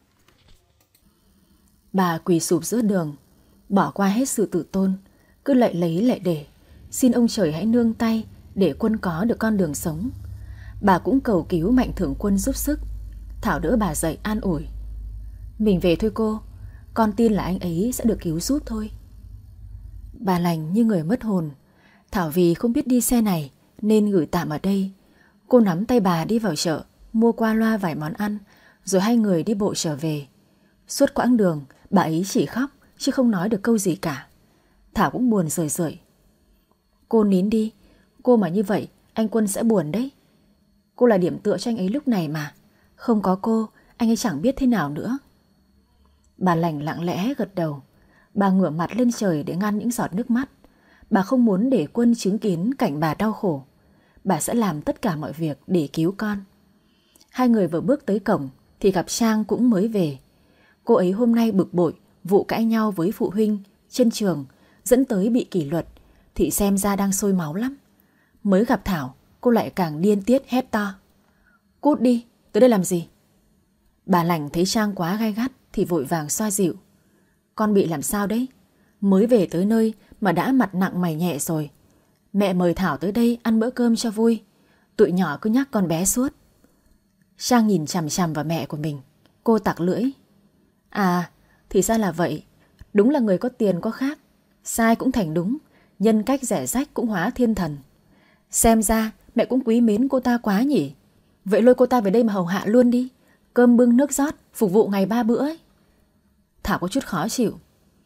Bà quỳ sụp giữa đường, bỏ qua hết sự tự tôn, cứ lạy lấy lạy để, xin ông trời hãy nương tay để Quân có được con đường sống. Bà cũng cầu cứu Mạnh Thưởng Quân giúp sức. Thảo đỡ bà dậy an ủi: Mình về thôi cô, con tin là anh ấy sẽ được cứu giúp thôi. Bà lành như người mất hồn. Thảo vì không biết đi xe này nên gửi tạm ở đây. Cô nắm tay bà đi vào chợ, mua qua loa vài món ăn, rồi hai người đi bộ trở về. Suốt quãng đường, bà ấy chỉ khóc chứ không nói được câu gì cả. Thảo cũng buồn rười rượi. Cô nín đi, cô mà như vậy anh Quân sẽ buồn đấy. Cô là điểm tựa cho anh ấy lúc này mà. Không có cô, anh ấy chẳng biết thế nào nữa. Bà lành lặng lẽ gật đầu. Bà ngửa mặt lên trời để ngăn những giọt nước mắt. Bà không muốn để Quân chứng kiến cảnh bà đau khổ. Bà sẽ làm tất cả mọi việc để cứu con. Hai người vừa bước tới cổng thì gặp Trang cũng mới về. Cô ấy hôm nay bực bội vụ cãi nhau với phụ huynh trên trường, dẫn tới bị kỷ luật, thì xem ra đang sôi máu lắm. Mới gặp Thảo, cô lại càng điên tiết hét to: Cút đi, tới đây làm gì? Bà lành thấy Trang quá gay gắt thì vội vàng xoa dịu. Con bị làm sao đấy? Mới về tới nơi mà đã mặt nặng mày nhẹ rồi. Mẹ mời Thảo tới đây ăn bữa cơm cho vui. Tụi nhỏ cứ nhắc con bé suốt. Trang nhìn chằm chằm vào mẹ của mình. Cô tặc lưỡi: À, thì ra là vậy. Đúng là người có tiền có khác. Sai cũng thành đúng. nhân cách rẻ rách cũng hóa thiên thần. Xem ra mẹ cũng quý mến cô ta quá nhỉ. Vậy lôi cô ta về đây mà hầu hạ luôn đi. Cơm bưng nước rót, phục vụ ngày ba bữa ấy. Thảo có chút khó chịu.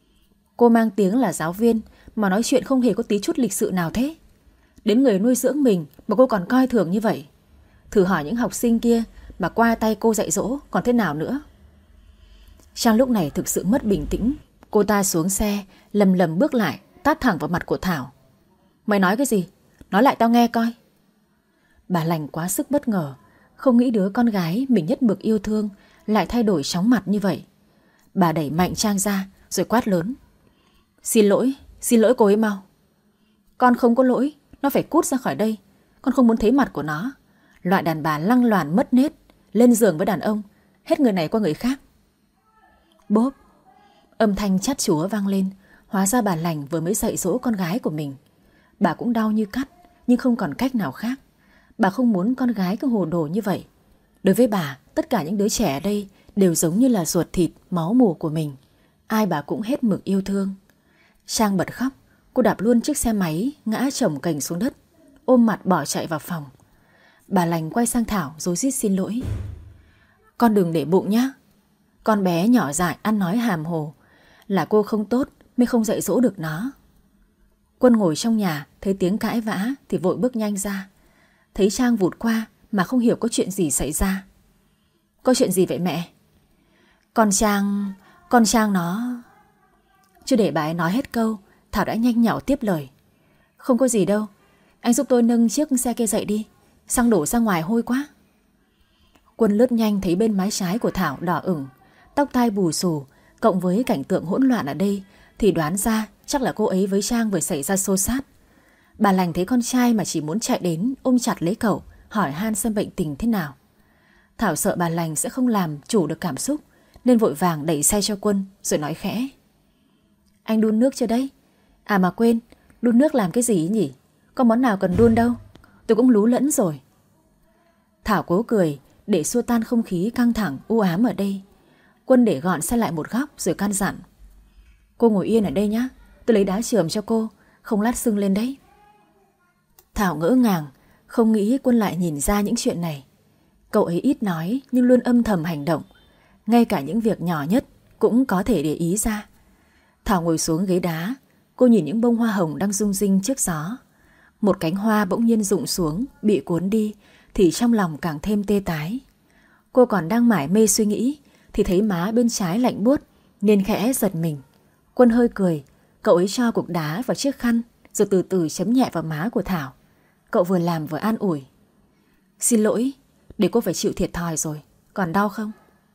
Cô mang tiếng là giáo viên mà nói chuyện không hề có tí chút lịch sự nào thế. Đến người nuôi dưỡng mình mà cô còn coi thường như vậy. Thử hỏi những học sinh kia mà qua tay cô dạy dỗ còn thế nào nữa. Trang lúc này thực sự mất bình tĩnh. Cô ta xuống xe, lầm lầm bước lại, tát thẳng vào mặt của Thảo. Mày nói cái gì? Nói lại tao nghe coi. Bà Lành quá sức bất ngờ, không nghĩ đứa con gái mình nhất mực yêu thương lại thay đổi chóng mặt như vậy. Bà đẩy mạnh Trang ra rồi quát lớn. Xin lỗi, xin lỗi cô ấy mau. Con không có lỗi, nó phải cút ra khỏi đây. Con không muốn thấy mặt của nó. Loại đàn bà lăng loàn mất nết, lên giường với đàn ông, hết người này qua người khác. Bốp, âm thanh chát chúa vang lên. Hóa ra bà Lành vừa mới dạy dỗ con gái của mình. Bà cũng đau như cắt, nhưng không còn cách nào khác. Bà không muốn con gái cứ hồ đồ như vậy. Đối với bà, tất cả những đứa trẻ ở đây đều giống như là ruột thịt, máu mủ của mình. Ai bà cũng hết mực yêu thương. Trang bật khóc. Cô đạp luôn chiếc xe máy, ngã chồng cành xuống đất, ôm mặt bỏ chạy vào phòng. Bà Lành quay sang Thảo rối rít xin lỗi. Con đừng để bụng nhá. Con bé nhỏ dại ăn nói hàm hồ. Là cô không tốt mới không dạy dỗ được nó. Quân ngồi trong nhà thấy tiếng cãi vã thì vội bước nhanh ra. Thấy Trang vụt qua mà không hiểu có chuyện gì xảy ra. Có chuyện gì vậy mẹ? Con Trang... Con Trang nó... Chưa để bà ấy nói hết câu, Thảo đã nhanh nhảu tiếp lời. Không có gì đâu. Anh giúp tôi nâng chiếc xe kia dậy đi. Xăng đổ ra ngoài hôi quá. Quân lướt nhanh thấy bên mái trái của Thảo đỏ ửng, tóc tai bù xù, cộng với cảnh tượng hỗn loạn ở đây thì đoán ra chắc là cô ấy với Trang vừa xảy ra xô xát. Bà Lành thấy con trai mà chỉ muốn chạy đến ôm chặt lấy cậu, hỏi han xem bệnh tình thế nào. Thảo sợ bà Lành sẽ không làm chủ được cảm xúc nên vội vàng đẩy xe cho Quân rồi nói khẽ. Anh đun nước chưa đấy? À mà quên, đun nước làm cái gì nhỉ? Có món nào cần đun đâu. Tôi cũng lú lẫn rồi. Thảo cố cười để xua tan không khí căng thẳng u ám ở đây. Quân để gọn xe lại một góc rồi căn dặn. Cô ngồi yên ở đây nhá. Tôi lấy đá chườm cho cô, không lát sưng lên đấy. Thảo ngỡ ngàng, không nghĩ Quân lại nhìn ra những chuyện này. Cậu ấy ít nói nhưng luôn âm thầm hành động. Ngay cả những việc nhỏ nhất cũng có thể để ý ra. Thảo ngồi xuống ghế đá. Cô nhìn những bông hoa hồng đang rung rinh trước gió. Một cánh hoa bỗng nhiên rụng xuống, bị cuốn đi, thì trong lòng càng thêm tê tái. Cô còn đang mải mê suy nghĩ thì thấy má bên trái lạnh buốt nên khẽ giật mình. Quân hơi cười. Cậu ấy cho cục đá vào chiếc khăn rồi từ từ chấm nhẹ vào má của Thảo. Cậu vừa làm vừa an ủi. Xin lỗi, để cô phải chịu thiệt thòi rồi. Còn đau không?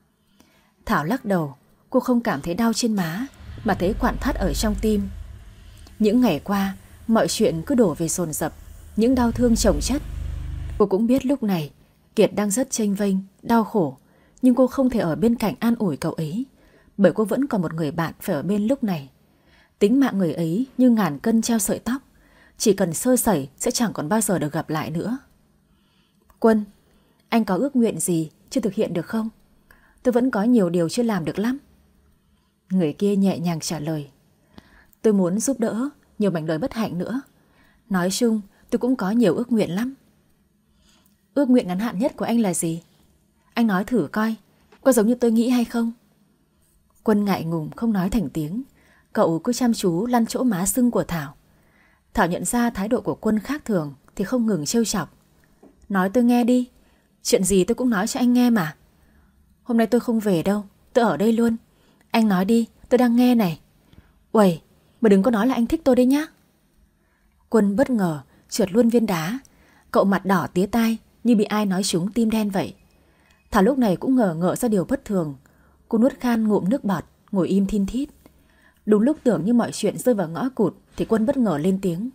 Thảo lắc đầu. Cô không cảm thấy đau trên má mà thấy quặn thắt ở trong tim. Những ngày qua mọi chuyện cứ đổ về dồn dập, những đau thương chồng chất. Cô cũng biết lúc này Kiệt đang rất chênh vênh, đau khổ, nhưng cô không thể ở bên cạnh an ủi cậu ấy, bởi cô vẫn còn một người bạn phải ở bên lúc này. Tính mạng người ấy như ngàn cân treo sợi tóc, chỉ cần sơ sẩy sẽ chẳng còn bao giờ được gặp lại nữa. Quân, anh có ước nguyện gì chưa thực hiện được không? Tôi vẫn có nhiều điều chưa làm được lắm. Người kia nhẹ nhàng trả lời. Tôi muốn giúp đỡ nhiều mảnh đời bất hạnh nữa. Nói chung tôi cũng có nhiều ước nguyện lắm. Ước nguyện ngắn hạn nhất của anh là gì? Anh nói thử coi, có giống như tôi nghĩ hay không? Quân ngại ngùng không nói thành tiếng. Cậu cứ chăm chú lăn chỗ má sưng của Thảo. Thảo nhận ra thái độ của Quân khác thường thì không ngừng trêu chọc. Nói tôi nghe đi. Chuyện gì tôi cũng nói cho anh nghe mà. Hôm nay tôi không về đâu, tôi ở đây luôn. Anh nói đi, tôi đang nghe này. Uầy, mà đừng có nói là anh thích tôi đấy nhá. Quân bất ngờ trượt luôn viên đá. Cậu mặt đỏ tía tai như bị ai nói trúng tim đen vậy. Thảo lúc này cũng ngờ ngợ ra điều bất thường. Cô nuốt khan ngụm nước bọt, ngồi im thin thít. Đúng lúc tưởng như mọi chuyện rơi vào ngõ cụt thì Quân bất ngờ lên tiếng.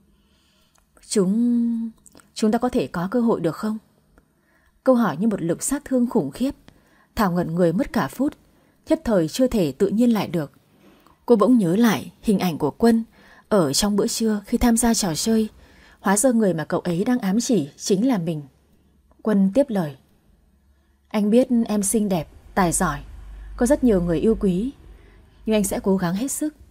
Chúng... Chúng ta có thể có cơ hội được không? Câu hỏi như một lực sát thương khủng khiếp. Thảo ngẩn người mất cả phút, nhất thời chưa thể tự nhiên lại được. Cô bỗng nhớ lại hình ảnh của Quân ở trong bữa trưa khi tham gia trò chơi. Hóa ra người mà cậu ấy đang ám chỉ chính là mình. Quân tiếp lời. Anh biết em xinh đẹp, tài giỏi, có rất nhiều người yêu quý, nhưng anh sẽ cố gắng hết sức.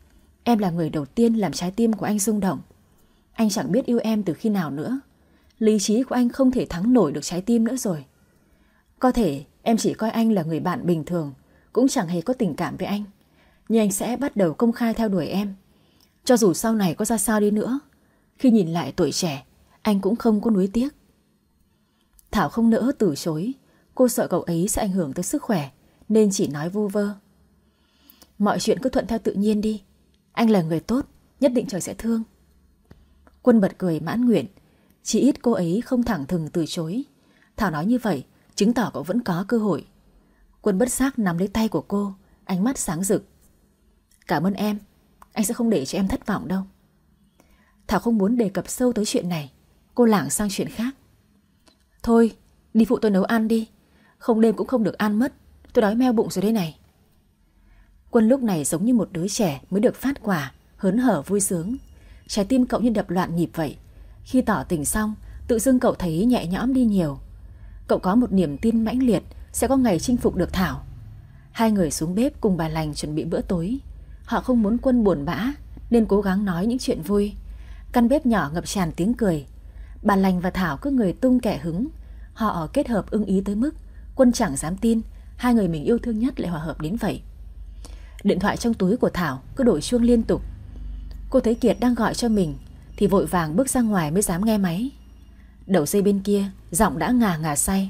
Em là người đầu tiên làm trái tim của anh rung động. Anh chẳng biết yêu em từ khi nào nữa. Lý trí của anh không thể thắng nổi được trái tim nữa rồi. Có thể em chỉ coi anh là người bạn bình thường, cũng chẳng hề có tình cảm với anh. Nhưng anh sẽ bắt đầu công khai theo đuổi em. Cho dù sau này có ra sao đi nữa, khi nhìn lại tuổi trẻ, anh cũng không có nuối tiếc. Thảo không nỡ từ chối. Cô sợ cậu ấy sẽ ảnh hưởng tới sức khỏe, nên chỉ nói vu vơ. Mọi chuyện cứ thuận theo tự nhiên đi. Anh là người tốt, nhất định trời sẽ thương. Quân bật cười mãn nguyện. Chỉ ít cô ấy không thẳng thừng từ chối. Thảo nói như vậy chứng tỏ cậu vẫn có cơ hội. Quân bất giác nắm lấy tay của cô, ánh mắt sáng rực. Cảm ơn em. Anh sẽ không để cho em thất vọng đâu. Thảo không muốn đề cập sâu tới chuyện này. Cô lảng sang chuyện khác. Thôi, đi phụ tôi nấu ăn đi. Không đêm cũng không được ăn mất. Tôi đói meo bụng rồi đây này. Quân lúc này giống như một đứa trẻ mới được phát quà, hớn hở vui sướng. Trái tim cậu như đập loạn nhịp vậy. Khi tỏ tình xong, tự dưng cậu thấy nhẹ nhõm đi nhiều. Cậu có một niềm tin mãnh liệt sẽ có ngày chinh phục được Thảo. Hai người xuống bếp cùng bà Lành chuẩn bị bữa tối. Họ không muốn Quân buồn bã nên cố gắng nói những chuyện vui. Căn bếp nhỏ ngập tràn tiếng cười. Bà Lành và Thảo cứ người tung kẻ hứng. Họ kết hợp ưng ý tới mức Quân chẳng dám tin hai người mình yêu thương nhất lại hòa hợp đến vậy. Điện thoại trong túi của Thảo cứ đổ chuông liên tục. Cô thấy Kiệt đang gọi cho mình thì vội vàng bước ra ngoài mới dám nghe máy. Đầu dây bên kia giọng đã ngà ngà say.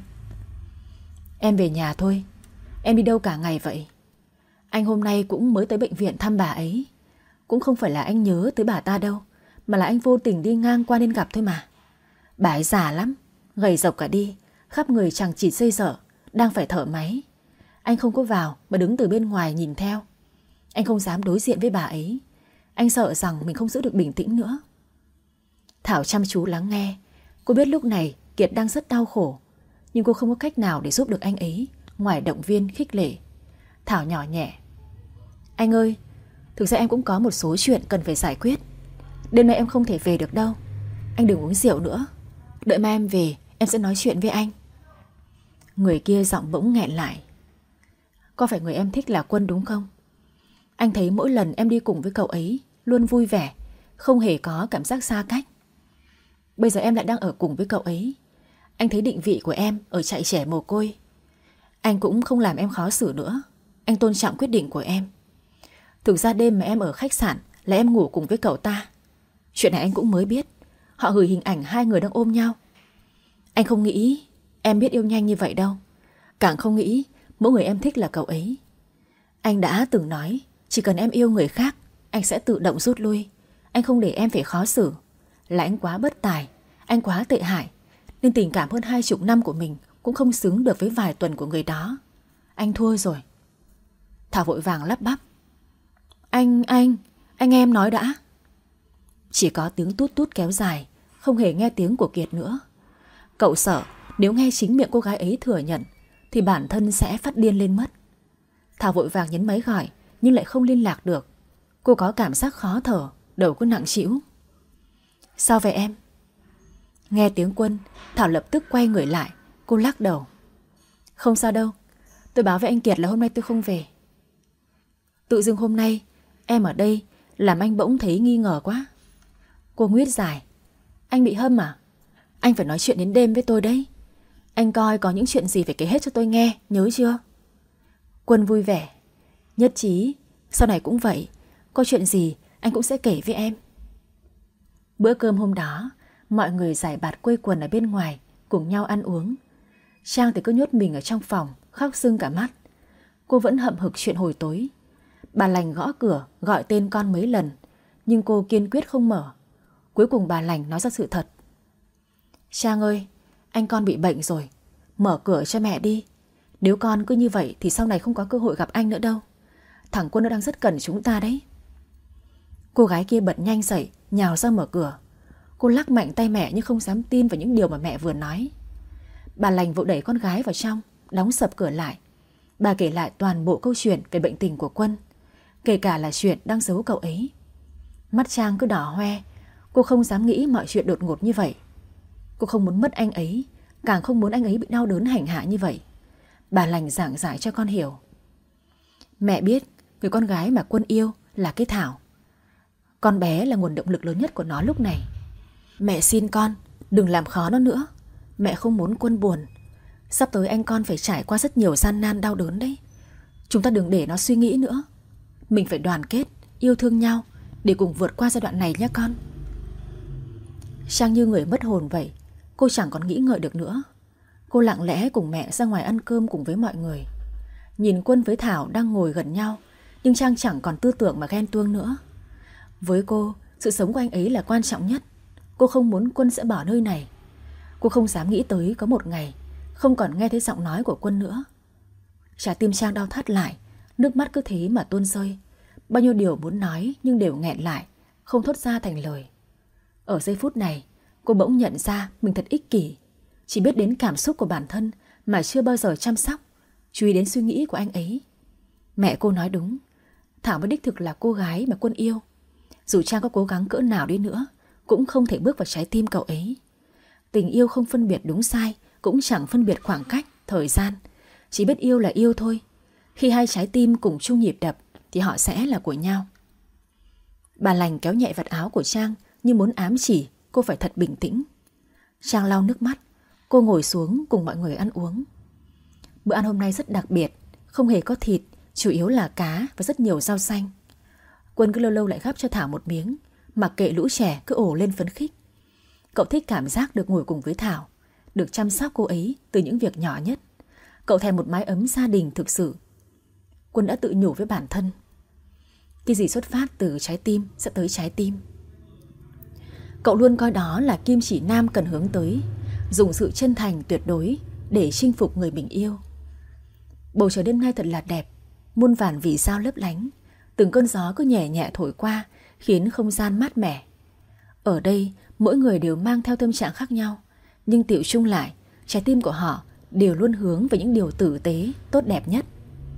Em về nhà thôi. Em đi đâu cả ngày vậy? Anh hôm nay cũng mới tới bệnh viện thăm bà ấy. Cũng không phải là anh nhớ tới bà ta đâu, mà là anh vô tình đi ngang qua nên gặp thôi mà. Bà ấy già lắm, gầy rộc cả đi, khắp người chẳng chỉ xây dở, đang phải thở máy. Anh không có vào mà đứng từ bên ngoài nhìn theo. Anh không dám đối diện với bà ấy. Anh sợ rằng mình không giữ được bình tĩnh nữa. Thảo chăm chú lắng nghe. Cô biết lúc này Kiệt đang rất đau khổ, nhưng cô không có cách nào để giúp được anh ấy ngoài động viên khích lệ. Thảo nhỏ nhẹ. Anh ơi, thực ra em cũng có một số chuyện cần phải giải quyết. Đêm nay em không thể về được đâu. Anh đừng uống rượu nữa. Đợi mai em về em sẽ nói chuyện với anh. Người kia giọng bỗng nghẹn lại. Có phải người em thích là Quân đúng không? Anh thấy mỗi lần em đi cùng với cậu ấy luôn vui vẻ, không hề có cảm giác xa cách. Bây giờ em lại đang ở cùng với cậu ấy. Anh thấy định vị của em ở trại trẻ mồ côi. Anh cũng không làm em khó xử nữa. Anh tôn trọng quyết định của em. Thực ra đêm mà em ở khách sạn là em ngủ cùng với cậu ta. Chuyện này anh cũng mới biết. Họ gửi hình ảnh hai người đang ôm nhau. Anh không nghĩ em biết yêu nhanh như vậy đâu. Càng không nghĩ mỗi người em thích là cậu ấy. Anh đã từng nói chỉ cần em yêu người khác, anh sẽ tự động rút lui. Anh không để em phải khó xử. Là anh quá bất tài, anh quá tệ hại, nên tình cảm hơn hai chục năm của mình cũng không xứng được với vài tuần của người đó. Anh thua rồi. Thảo vội vàng lắp bắp. Anh, anh, anh nghe em nói đã. Chỉ có tiếng tút tút kéo dài, không hề nghe tiếng của Kiệt nữa. Cậu sợ nếu nghe chính miệng cô gái ấy thừa nhận thì bản thân sẽ phát điên lên mất. Thảo vội vàng nhấn máy gọi nhưng lại không liên lạc được. Cô có cảm giác khó thở, đầu cứ nặng trĩu. Sao vậy em? Nghe tiếng Quân, Thảo lập tức quay người lại. Cô lắc đầu. Không sao đâu. Tôi báo với anh Kiệt là hôm nay tôi không về. Tự dưng hôm nay em ở đây làm anh bỗng thấy nghi ngờ quá. Cô nguyết dài. Anh bị hâm à? Anh phải nói chuyện đến đêm với tôi đấy. Anh coi có những chuyện gì phải kể hết cho tôi nghe, nhớ chưa? Quân vui vẻ. Nhất trí. Sau này cũng vậy. Có chuyện gì anh cũng sẽ kể với em. Bữa cơm hôm đó mọi người giải bạt quây quần ở bên ngoài, cùng nhau ăn uống. Trang thì cứ nhốt mình ở trong phòng, khóc sưng cả mắt. Cô vẫn hậm hực chuyện hồi tối. Bà Lành gõ cửa gọi tên con mấy lần, nhưng cô kiên quyết không mở. Cuối cùng bà Lành nói ra sự thật. Trang ơi, anh con bị bệnh rồi. Mở cửa cho mẹ đi. Nếu con cứ như vậy thì sau này không có cơ hội gặp anh nữa đâu. Thằng Quân nó đang rất cần chúng ta đấy. Cô gái kia bật nhanh dậy, nhào ra mở cửa. Cô lắc mạnh tay mẹ nhưng không dám tin vào những điều mà mẹ vừa nói. Bà Lành vội đẩy con gái vào trong, đóng sập cửa lại. Bà kể lại toàn bộ câu chuyện về bệnh tình của Quân, kể cả là chuyện đang giấu cậu ấy. Mắt Trang cứ đỏ hoe. Cô không dám nghĩ mọi chuyện đột ngột như vậy. Cô không muốn mất anh ấy, càng không muốn anh ấy bị đau đớn hành hạ như vậy. Bà Lành giảng giải cho con hiểu. Mẹ biết người con gái mà Quân yêu là cái Thảo. Con bé là nguồn động lực lớn nhất của nó lúc này. Mẹ xin con, đừng làm khó nó nữa. Mẹ không muốn Quân buồn. Sắp tới anh con phải trải qua rất nhiều gian nan đau đớn đấy. Chúng ta đừng để nó suy nghĩ nữa. Mình phải đoàn kết, yêu thương nhau để cùng vượt qua giai đoạn này nhé con. Trang như người mất hồn vậy. Cô chẳng còn nghĩ ngợi được nữa. Cô lặng lẽ cùng mẹ ra ngoài ăn cơm cùng với mọi người. Nhìn Quân với Thảo đang ngồi gần nhau, nhưng Trang chẳng còn tư tưởng mà ghen tuông nữa. Với cô, sự sống của anh ấy là quan trọng nhất. Cô không muốn Quân sẽ bỏ nơi này. Cô không dám nghĩ tới có một ngày không còn nghe thấy giọng nói của Quân nữa. Trái tim Trang đau thắt lại, nước mắt cứ thế mà tuôn rơi. Bao nhiêu điều muốn nói nhưng đều nghẹn lại, không thốt ra thành lời. Ở giây phút này, cô bỗng nhận ra mình thật ích kỷ, chỉ biết đến cảm xúc của bản thân mà chưa bao giờ chăm sóc, chú ý đến suy nghĩ của anh ấy. Mẹ cô nói đúng, Thảo mới đích thực là cô gái mà Quân yêu. Dù Trang có cố gắng cỡ nào đi nữa, cũng không thể bước vào trái tim cậu ấy. Tình yêu không phân biệt đúng sai, cũng chẳng phân biệt khoảng cách, thời gian. Chỉ biết yêu là yêu thôi. Khi hai trái tim cùng chung nhịp đập thì họ sẽ là của nhau. Bà lành kéo nhẹ vạt áo của Trang như muốn ám chỉ cô phải thật bình tĩnh. Trang lau nước mắt. Cô ngồi xuống cùng mọi người ăn uống. Bữa ăn hôm nay rất đặc biệt, không hề có thịt, chủ yếu là cá và rất nhiều rau xanh. Quân cứ lâu lâu lại gắp cho Thảo một miếng, mặc kệ lũ trẻ cứ ồ lên phấn khích. Cậu thích cảm giác được ngồi cùng với Thảo, được chăm sóc cô ấy từ những việc nhỏ nhất. Cậu thèm một mái ấm gia đình thực sự. Quân đã tự nhủ với bản thân, cái gì xuất phát từ trái tim sẽ tới trái tim. Cậu luôn coi đó là kim chỉ nam cần hướng tới, dùng sự chân thành tuyệt đối để chinh phục người mình yêu. Bầu trời đêm nay thật là đẹp, muôn vàn vì sao lấp lánh. Từng cơn gió cứ nhẹ nhẹ thổi qua, khiến không gian mát mẻ. Ở đây, mỗi người đều mang theo tâm trạng khác nhau, nhưng tựu chung lại, trái tim của họ đều luôn hướng về những điều tử tế, tốt đẹp nhất.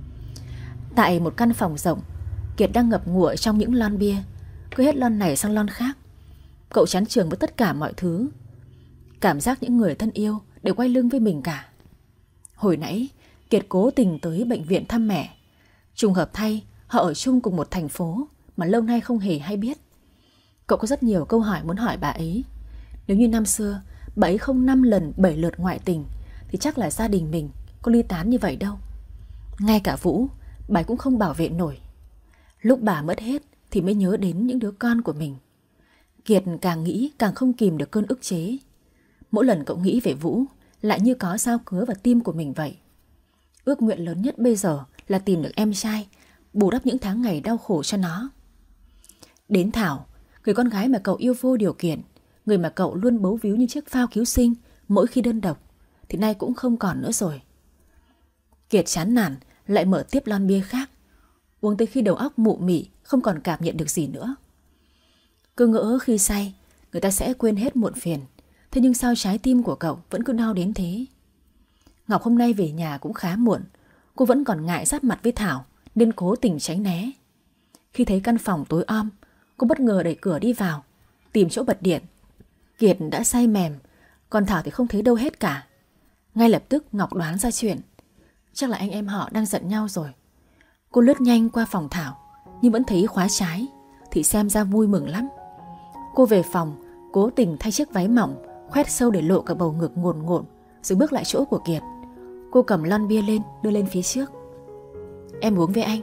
Tại một căn phòng rộng, Kiệt đang ngập ngụa trong những lon bia, cứ hết lon này sang lon khác. Cậu chán chường với tất cả mọi thứ. Cảm giác những người thân yêu đều quay lưng với mình cả. Hồi nãy, Kiệt cố tình tới bệnh viện thăm mẹ. Trùng hợp thay, họ ở chung cùng một thành phố mà lâu nay không hề hay biết. Cậu có rất nhiều câu hỏi muốn hỏi bà ấy. Nếu như năm xưa bà ấy không năm lần bảy lượt ngoại tình thì chắc là gia đình mình có ly tán như vậy đâu. Ngay cả Vũ, bà ấy cũng không bảo vệ nổi. Lúc bà mất hết thì mới nhớ đến những đứa con của mình. Kiệt càng nghĩ càng không kìm được cơn ức chế. Mỗi lần cậu nghĩ về Vũ lại như có dao cứa vào tim của mình vậy. Ước nguyện lớn nhất bây giờ là tìm được em trai, bù đắp những tháng ngày đau khổ cho nó. Đến Thảo, người con gái mà cậu yêu vô điều kiện, người mà cậu luôn bấu víu như chiếc phao cứu sinh mỗi khi đơn độc, thì nay cũng không còn nữa rồi. Kiệt chán nản lại mở tiếp lon bia khác, uống tới khi đầu óc mụ mị, không còn cảm nhận được gì nữa. Cứ ngỡ khi say người ta sẽ quên hết muộn phiền, thế nhưng sao trái tim của cậu vẫn cứ đau đến thế? Ngọc hôm nay về nhà cũng khá muộn. Cô vẫn còn ngại giáp mặt với Thảo nên cố tình tránh né. Khi thấy căn phòng tối om, cô bất ngờ đẩy cửa đi vào, tìm chỗ bật điện. Kiệt đã say mềm, còn Thảo thì không thấy đâu hết cả. Ngay lập tức Ngọc đoán ra chuyện. Chắc là anh em họ đang giận nhau rồi. Cô lướt nhanh qua phòng Thảo, nhưng vẫn thấy khóa trái, thì xem ra vui mừng lắm. Cô về phòng, cố tình thay chiếc váy mỏng, khoét sâu để lộ cả bầu ngực ngồn ngộn, rồi bước lại chỗ của Kiệt. Cô cầm lon bia lên, đưa lên phía trước. Em uống với anh.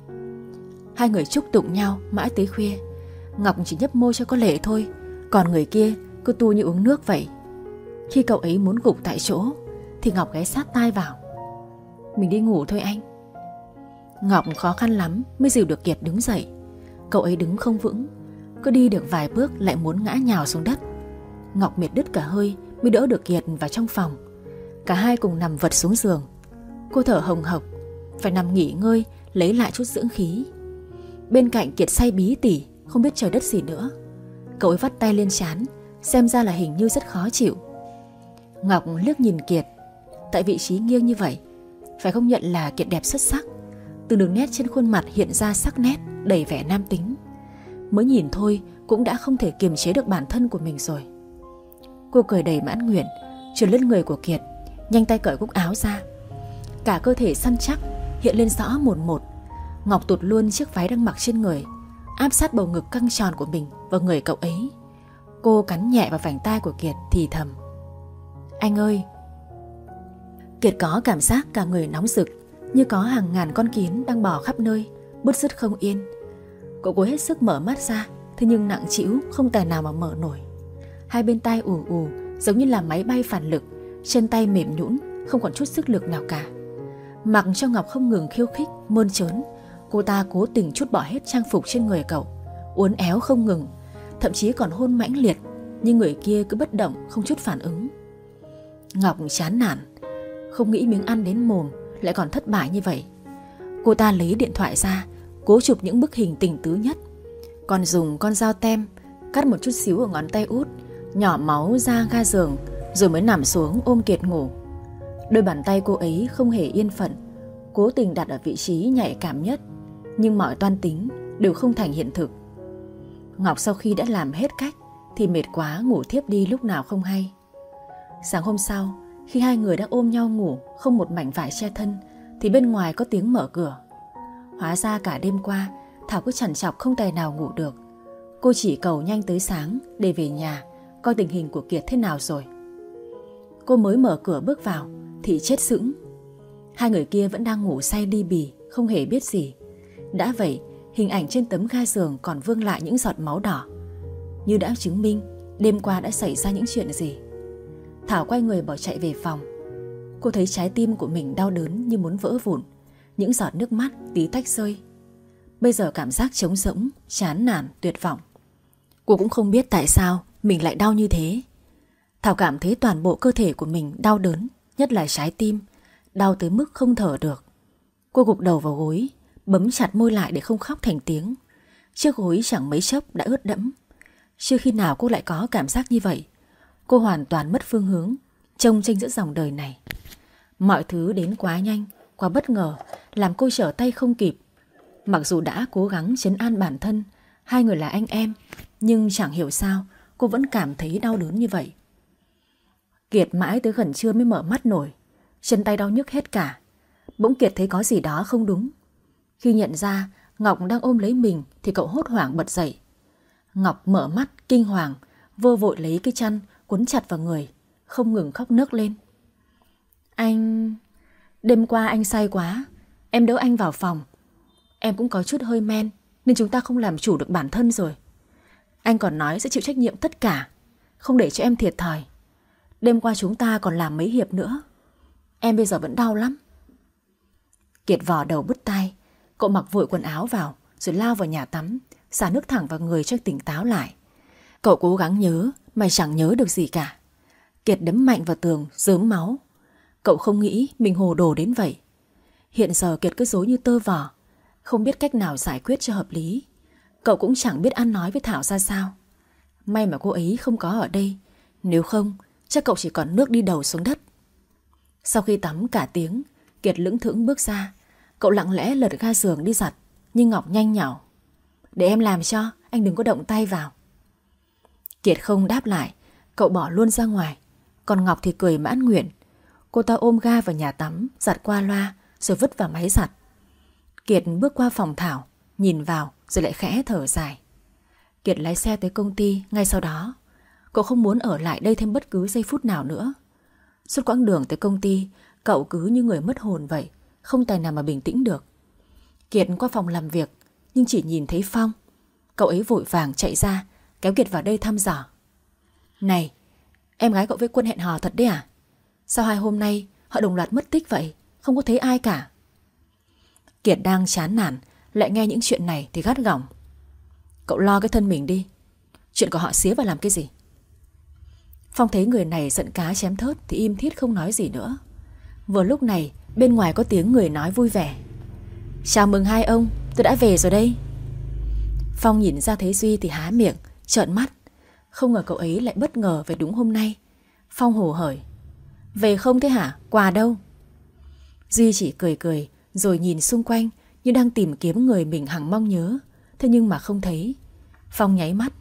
Hai người chúc tụng nhau mãi tới khuya. Ngọc chỉ nhấp môi cho có lệ thôi, còn người kia cứ tu như uống nước vậy. Khi cậu ấy muốn gục tại chỗ thì Ngọc ghé sát tai vào. Mình đi ngủ thôi anh. Ngọc khó khăn lắm mới dìu được Kiệt đứng dậy. Cậu ấy đứng không vững, cứ đi được vài bước lại muốn ngã nhào xuống đất. Ngọc mệt đứt cả hơi mới đỡ được Kiệt vào trong phòng. Cả hai cùng nằm vật xuống giường. Cô thở hồng hộc, phải nằm nghỉ ngơi, lấy lại chút dưỡng khí. Bên cạnh Kiệt say bí tỉ, không biết trời đất gì nữa. Cậu ấy vắt tay lên trán, xem ra là hình như rất khó chịu. Ngọc liếc nhìn Kiệt. Tại vị trí nghiêng như vậy, phải không nhận là Kiệt đẹp xuất sắc. Từ đường nét trên khuôn mặt hiện ra sắc nét đầy vẻ nam tính. Mới nhìn thôi cũng đã không thể kiềm chế được bản thân của mình rồi. Cô cười đầy mãn nguyện, trườn lên người của Kiệt, nhanh tay cởi cúc áo ra. Cả cơ thể săn chắc hiện lên rõ một một. Ngọc tụt luôn chiếc váy đang mặc trên người, áp sát bầu ngực căng tròn của mình vào người cậu ấy. Cô cắn nhẹ vào vành tai của Kiệt thì thầm: "Anh ơi." Kiệt có cảm giác cả người nóng rực, như có hàng ngàn con kiến đang bò khắp nơi, bứt rứt không yên. Cậu cố hết sức mở mắt ra, thế nhưng nặng trĩu không tài nào mà mở nổi. Hai bên tai ù ù giống như là máy bay phản lực, chân tay mềm nhũn, không còn chút sức lực nào cả. Mặc cho Ngọc không ngừng khiêu khích, mơn trớn, cô ta cố tình trút bỏ hết trang phục trên người cậu, uốn éo không ngừng, thậm chí còn hôn mãnh liệt, nhưng người kia cứ bất động không chút phản ứng. Ngọc chán nản, không nghĩ miếng ăn đến mồm lại còn thất bại như vậy. Cô ta lấy điện thoại ra, cố chụp những bức hình tình tứ nhất, còn dùng con dao tem cắt một chút xíu ở ngón tay út, nhỏ máu ra ga giường, rồi mới nằm xuống ôm Kiệt ngủ. Đôi bàn tay cô ấy không hề yên phận, cố tình đặt ở vị trí nhạy cảm nhất, nhưng mọi toan tính đều không thành hiện thực. Ngọc sau khi đã làm hết cách thì mệt quá ngủ thiếp đi lúc nào không hay. Sáng hôm sau, khi hai người đang ôm nhau ngủ không một mảnh vải che thân, thì bên ngoài có tiếng mở cửa. Hóa ra cả đêm qua Thảo cứ trằn trọc không tài nào ngủ được. Cô chỉ cầu nhanh tới sáng để về nhà coi tình hình của Kiệt thế nào rồi. Cô mới mở cửa bước vào thì chết sững. Hai người kia vẫn đang ngủ say ly bì, không hề biết gì. Đã vậy, hình ảnh trên tấm ga giường còn vương lại những giọt máu đỏ, như đã chứng minh đêm qua đã xảy ra những chuyện gì. Thảo quay người bỏ chạy về phòng. Cô thấy trái tim của mình đau đớn như muốn vỡ vụn, những giọt nước mắt tí tách rơi. Bây giờ cảm giác trống rỗng, chán nản, tuyệt vọng. Cô cũng không biết tại sao mình lại đau như thế. Thảo cảm thấy toàn bộ cơ thể của mình đau đớn, nhất là trái tim, đau tới mức không thở được. Cô gục đầu vào gối, bấm chặt môi lại để không khóc thành tiếng. Chiếc gối chẳng mấy chốc đã ướt đẫm. Chưa khi nào cô lại có cảm giác như vậy. Cô hoàn toàn mất phương hướng, chông chênh giữa dòng đời này. Mọi thứ đến quá nhanh, quá bất ngờ, làm cô trở tay không kịp. Mặc dù đã cố gắng trấn an bản thân, hai người là anh em, nhưng chẳng hiểu sao cô vẫn cảm thấy đau đớn như vậy. Kiệt mãi tới gần trưa mới mở mắt nổi, chân tay đau nhức hết cả. Bỗng Kiệt thấy có gì đó không đúng. Khi nhận ra Ngọc đang ôm lấy mình thì cậu hốt hoảng bật dậy. Ngọc mở mắt kinh hoàng, vô vội lấy cái chăn quấn chặt vào người, không ngừng khóc nấc lên. Anh... Đêm qua anh say quá, em đỡ anh vào phòng. Em cũng có chút hơi men, nên chúng ta không làm chủ được bản thân rồi. Anh còn nói sẽ chịu trách nhiệm tất cả, không để cho em thiệt thòi. Đêm qua chúng ta còn làm mấy hiệp nữa. Em bây giờ vẫn đau lắm. Kiệt vò đầu bứt tai. Cậu mặc vội quần áo vào, rồi lao vào nhà tắm, xả nước thẳng vào người cho tỉnh táo lại. Cậu cố gắng nhớ mà chẳng nhớ được gì cả. Kiệt đấm mạnh vào tường, rớm máu. Cậu không nghĩ mình hồ đồ đến vậy. Hiện giờ Kiệt cứ rối như tơ vò, không biết cách nào giải quyết cho hợp lý. Cậu cũng chẳng biết ăn nói với Thảo ra sao. May mà cô ấy không có ở đây, nếu không chắc cậu chỉ còn nước đi đầu xuống đất. Sau khi tắm cả tiếng, Kiệt lững thững bước ra. Cậu lặng lẽ lật ga giường đi giặt, nhưng Ngọc nhanh nhảu. Để em làm cho, anh đừng có động tay vào. Kiệt không đáp lại, cậu bỏ luôn ra ngoài. Còn Ngọc thì cười mãn nguyện. Cô ta ôm ga vào nhà tắm, giặt qua loa, rồi vứt vào máy giặt. Kiệt bước qua phòng Thảo, nhìn vào rồi lại khẽ thở dài. Kiệt lái xe tới công ty ngay sau đó. Cậu không muốn ở lại đây thêm bất cứ giây phút nào nữa. Suốt quãng đường tới công ty, cậu cứ như người mất hồn vậy, không tài nào mà bình tĩnh được. Kiệt qua phòng làm việc, nhưng chỉ nhìn thấy Phong. Cậu ấy vội vàng chạy ra, kéo Kiệt vào đây thăm dò. Này, em gái cậu với Quân hẹn hò thật đấy à? Sao hai hôm nay họ đồng loạt mất tích vậy, không có thấy ai cả? Kiệt đang chán nản, lại nghe những chuyện này thì gắt gỏng. Cậu lo cái thân mình đi, chuyện của họ xía vào làm cái gì? Phong thấy người này giận cá chém thớt thì im thít không nói gì nữa. Vừa lúc này bên ngoài có tiếng người nói vui vẻ. Chào mừng hai ông, tôi đã về rồi đây. Phong nhìn ra thấy Duy thì há miệng, trợn mắt. Không ngờ cậu ấy lại bất ngờ về đúng hôm nay. Phong hồ hởi. Về không thế hả? Quà đâu? Duy chỉ cười cười, rồi nhìn xung quanh như đang tìm kiếm người mình hằng mong nhớ. Thế nhưng mà không thấy. Phong nháy mắt.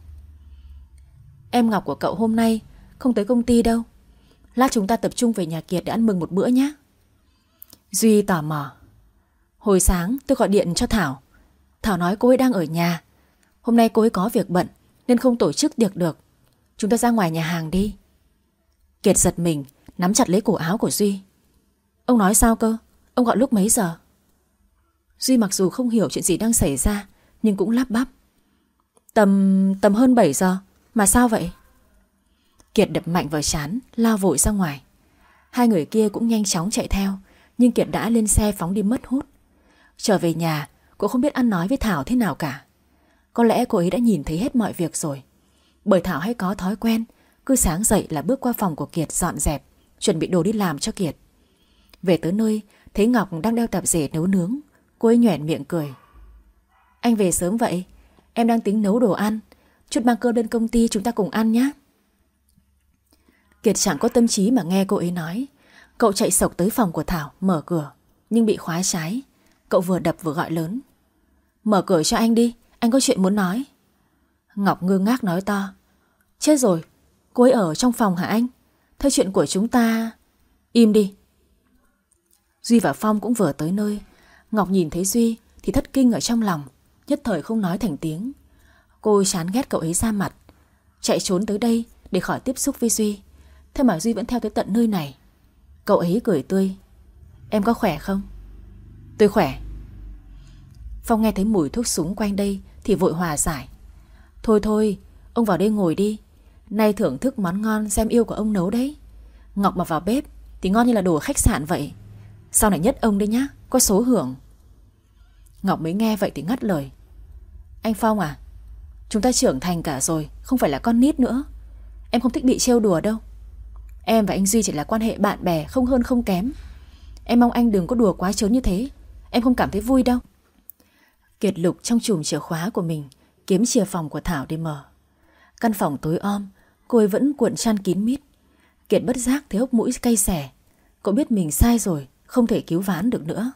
Em Ngọc của cậu hôm nay không tới công ty đâu. Lát chúng ta tập trung về nhà Kiệt để ăn mừng một bữa nhé. Duy tò mò. Hồi sáng tôi gọi điện cho Thảo. Thảo nói cô ấy đang ở nhà. Hôm nay cô ấy có việc bận nên không tổ chức tiệc được. Chúng ta ra ngoài nhà hàng đi. Kiệt giật mình, nắm chặt lấy cổ áo của Duy. Ông nói sao cơ? Ông gọi lúc mấy giờ? Duy mặc dù không hiểu chuyện gì đang xảy ra, nhưng cũng lắp bắp. Tầm... tầm hơn bảy giờ. Mà sao vậy? Kiệt đập mạnh vào trán, lao vội ra ngoài. Hai người kia cũng nhanh chóng chạy theo, nhưng Kiệt đã lên xe phóng đi mất hút. Trở về nhà, cô không biết ăn nói với Thảo thế nào cả. Có lẽ cô ấy đã nhìn thấy hết mọi việc rồi. Bởi Thảo hay có thói quen, cứ sáng dậy là bước qua phòng của Kiệt dọn dẹp, chuẩn bị đồ đi làm cho Kiệt. Về tới nơi, thấy Ngọc đang đeo tạp dề nấu nướng. Cô ấy nhoẻn miệng cười. Anh về sớm vậy? Em đang tính nấu đồ ăn. Chút mang cơm lên công ty chúng ta cùng ăn nhé. Kiệt chẳng có tâm trí mà nghe cô ấy nói. Cậu chạy sộc tới phòng của Thảo, mở cửa, nhưng bị khóa trái. Cậu vừa đập vừa gọi lớn. Mở cửa cho anh đi, anh có chuyện muốn nói. Ngọc ngơ ngác nói to. Chết rồi, cô ấy ở trong phòng hả anh? Thế chuyện của chúng ta... Im đi. Duy và Phong cũng vừa tới nơi. Ngọc nhìn thấy Duy thì thất kinh ở trong lòng, nhất thời không nói thành tiếng. Cô chán ghét cậu ấy ra mặt, chạy trốn tới đây để khỏi tiếp xúc với Duy. Thế mà Duy vẫn theo tới tận nơi này. Cậu ấy cười tươi. Em có khỏe không? Tôi khỏe. Phong nghe thấy mùi thuốc súng quanh đây thì vội hòa giải. Thôi thôi, ông vào đây ngồi đi. Nay thưởng thức món ngon xem yêu của ông nấu đấy. Ngọc mà vào bếp thì ngon như là đồ khách sạn vậy. Sau này nhất ông đấy nhá, có số hưởng. Ngọc mới nghe vậy thì ngắt lời. Anh Phong à, chúng ta trưởng thành cả rồi, không phải là con nít nữa. Em không thích bị trêu đùa đâu. Em và anh Duy chỉ là quan hệ bạn bè, không hơn không kém. Em mong anh đừng có đùa quá trớn như thế. Em không cảm thấy vui đâu. Kiệt lục trong chùm chìa khóa của mình, kiếm chìa phòng của Thảo để mở. Căn phòng tối om, cô ấy vẫn cuộn chăn kín mít. Kiệt bất giác thấy hốc mũi cay xè. Cậu biết mình sai rồi, không thể cứu vãn được nữa.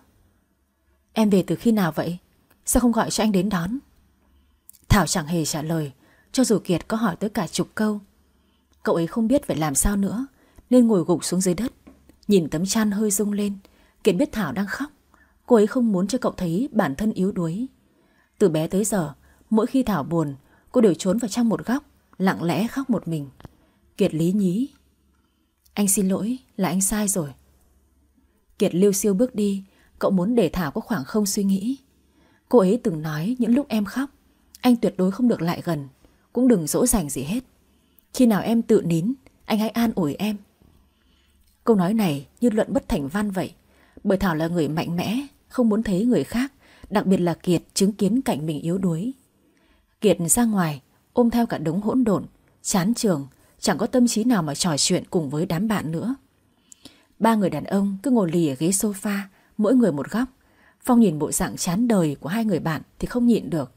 Em về từ khi nào vậy? Sao không gọi cho anh đến đón? Thảo chẳng hề trả lời, cho dù Kiệt có hỏi tới cả chục câu. Cậu ấy không biết phải làm sao nữa, nên ngồi gục xuống dưới đất. Nhìn tấm chăn hơi rung lên, Kiệt biết Thảo đang khóc. Cô ấy không muốn cho cậu thấy bản thân yếu đuối. Từ bé tới giờ, mỗi khi Thảo buồn, cô đều trốn vào trong một góc, lặng lẽ khóc một mình. Kiệt lý nhí. Anh xin lỗi, là anh sai rồi. Kiệt liêu xiêu bước đi. Cậu muốn để Thảo có khoảng không suy nghĩ. Cô ấy từng nói những lúc em khóc, anh tuyệt đối không được lại gần, cũng đừng dỗ dành gì hết. Khi nào em tự nín, anh hãy an ủi em. Câu nói này như luận bất thành văn vậy. Bởi Thảo là người mạnh mẽ, không muốn thấy người khác, đặc biệt là Kiệt, chứng kiến cảnh mình yếu đuối. Kiệt ra ngoài, ôm theo cả đống hỗn độn, chán trường, chẳng có tâm trí nào mà trò chuyện cùng với đám bạn nữa. Ba người đàn ông cứ ngồi lì ở ghế sofa, mỗi người một góc. Phong nhìn bộ dạng chán đời của hai người bạn thì không nhịn được.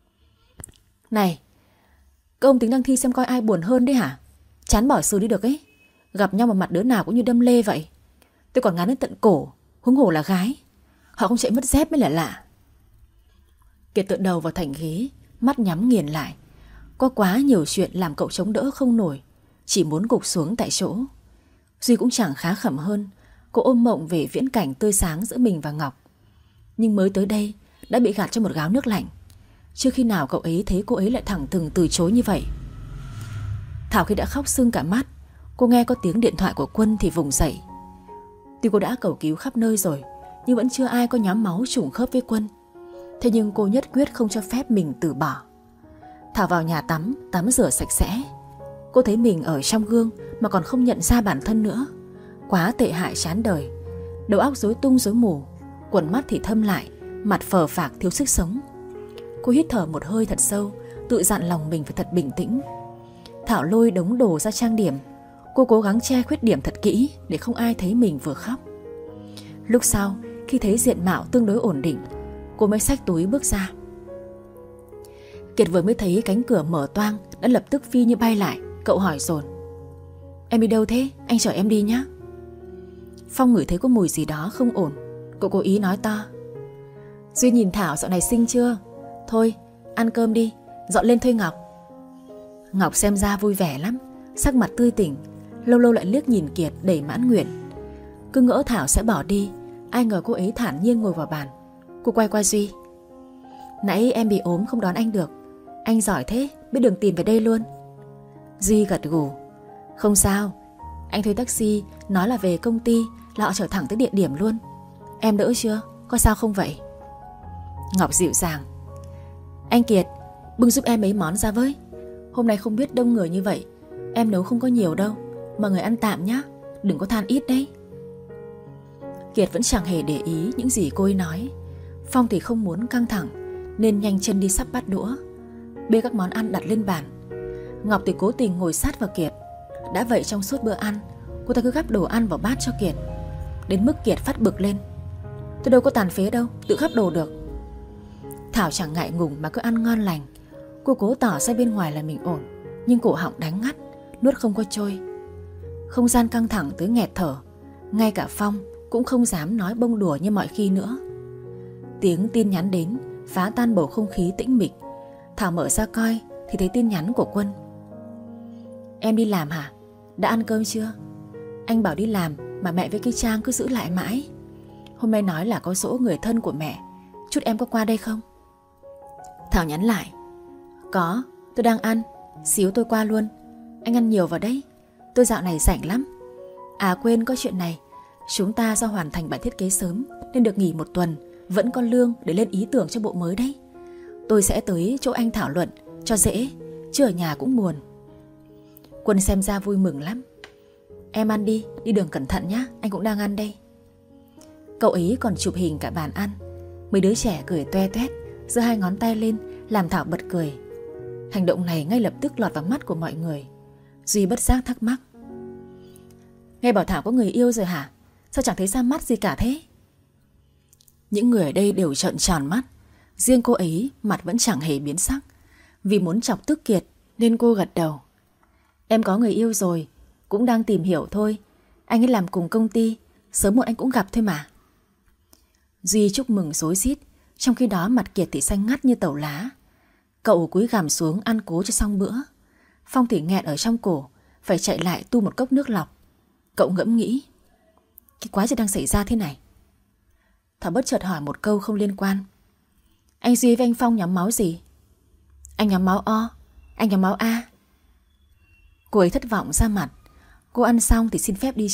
Này, các ông tính đăng thi xem coi ai buồn hơn đấy hả? Chán bỏ xừ đi được ấy. Gặp nhau mà mặt đứa nào cũng như đâm lê vậy. Tôi còn ngán đến tận cổ, huống hồ là gái. Họ không chạy mất dép mới là lạ. Kiệt tựa đầu vào thành ghế, mắt nhắm nghiền lại. Có quá nhiều chuyện làm cậu chống đỡ không nổi, chỉ muốn gục xuống tại chỗ. Duy cũng chẳng khá khẩm hơn. Cô ôm mộng về viễn cảnh tươi sáng giữa mình và Ngọc. Nhưng mới tới đây đã bị gạt cho một gáo nước lạnh. Chưa khi nào cậu ấy thấy cô ấy lại thẳng thừng từ chối như vậy. Thảo khi đã khóc sưng cả mắt, cô nghe có tiếng điện thoại của Quân thì vùng dậy. Tuy cô đã cầu cứu khắp nơi rồi, nhưng vẫn chưa ai có nhóm máu trùng khớp với Quân. Thế nhưng cô nhất quyết không cho phép mình từ bỏ. Thảo vào nhà tắm, tắm rửa sạch sẽ. Cô thấy mình ở trong gương mà còn không nhận ra bản thân nữa. Quá tệ hại chán đời. Đầu óc rối tung rối mù, quần mắt thì thâm lại, mặt phờ phạc thiếu sức sống. Cô hít thở một hơi thật sâu, tự dặn lòng mình phải thật bình tĩnh. Thảo lôi đống đồ ra trang điểm. Cô cố gắng che khuyết điểm thật kỹ để không ai thấy mình vừa khóc. Lúc sau, khi thấy diện mạo tương đối ổn định, cô mới xách túi bước ra. Kiệt vừa mới thấy cánh cửa mở toang đã lập tức phi như bay lại. Cậu hỏi dồn: Em đi đâu thế? Anh chở em đi nhé. Phong ngửi thấy có mùi gì đó không ổn. Cậu cố ý nói to: Duy nhìn Thảo dạo này xinh chưa? Thôi ăn cơm đi, dọn lên thuê Ngọc. Ngọc xem ra vui vẻ lắm, sắc mặt tươi tỉnh, lâu lâu lại liếc nhìn Kiệt đầy mãn nguyện. Cứ ngỡ Thảo sẽ bỏ đi, ai ngờ cô ấy thản nhiên ngồi vào bàn. Cô quay qua Duy: Nãy em bị ốm không đón anh được, Anh giỏi thế, biết đường tìm về đây luôn. Duy gật gù. Không sao, anh thuê taxi, nói là về công ty, là họ chở thẳng tới địa điểm luôn. Em đỡ chưa, có sao không vậy? Ngọc dịu dàng. Anh Kiệt, bưng giúp em mấy món ra với. Hôm nay không biết đông người như vậy, em nấu không có nhiều đâu, mọi người ăn tạm nhá, đừng có than ít đấy. Kiệt vẫn chẳng hề để ý những gì cô ấy nói. Phong thì không muốn căng thẳng nên nhanh chân đi sắp bát đũa, bê các món ăn đặt lên bàn. Ngọc thì cố tình ngồi sát vào Kiệt. Đã vậy trong suốt bữa ăn, cô ta cứ gắp đồ ăn vào bát cho Kiệt, đến mức Kiệt phát bực lên. Tôi đâu có tàn phế đâu, tự gắp đồ được. Thảo chẳng ngại ngùng mà cứ ăn ngon lành. Cô cố tỏ ra bên ngoài là mình ổn, nhưng cổ họng đánh ngắt, nuốt không có trôi. Không gian căng thẳng tới nghẹt thở. Ngay cả Phong cũng không dám nói bông đùa như mọi khi nữa. Tiếng tin nhắn đến phá tan bầu không khí tĩnh mịch. Thảo mở ra coi thì thấy tin nhắn của Quân. Em đi làm hả? Đã ăn cơm chưa? Anh bảo đi làm mà mẹ với cái Trang cứ giữ lại mãi. Hôm nay nói là có giỗ người thân của mẹ, chút em có qua đây không? Thảo nhắn lại. Có, tôi đang ăn, xíu tôi qua luôn. Anh ăn nhiều vào đấy, tôi dạo này rảnh lắm. À quên, có chuyện này. Chúng ta do hoàn thành bản thiết kế sớm nên được nghỉ một tuần, vẫn có lương để lên ý tưởng cho bộ mới đấy. Tôi sẽ tới chỗ anh thảo luận cho dễ, chứ ở nhà cũng buồn. Quân xem ra vui mừng lắm. Em ăn đi, đi đường cẩn thận nhá, anh cũng đang ăn đây. Cậu ấy còn chụp hình cả bàn ăn. Mấy đứa trẻ cười toe toét, giơ hai ngón tay lên làm Thảo bật cười. Hành động này ngay lập tức lọt vào mắt của mọi người. Duy bất giác thắc mắc. Nghe bảo Thảo có người yêu rồi hả? Sao chẳng thấy ra mắt gì cả thế? Những người ở đây đều trợn tròn mắt. Riêng cô ấy mặt vẫn chẳng hề biến sắc. Vì muốn chọc tức Kiệt nên cô gật đầu. Em có người yêu rồi, cũng đang tìm hiểu thôi. Anh ấy làm cùng công ty, sớm muộn anh cũng gặp thôi mà. Duy chúc mừng rối rít. Trong khi đó mặt Kiệt thì xanh ngắt như tàu lá. Cậu cúi gằm xuống ăn cố cho xong bữa. Phong thì nghẹn ở trong cổ, phải chạy lại tu một cốc nước lọc. Cậu ngẫm nghĩ, cái quái gì đang xảy ra thế này? Thảo bất chợt hỏi một câu không liên quan. Anh Duy với anh Phong nhóm máu gì? Anh nhóm máu O, anh nhóm máu A. Cô ấy thất vọng ra mặt. Cô ăn xong thì xin phép đi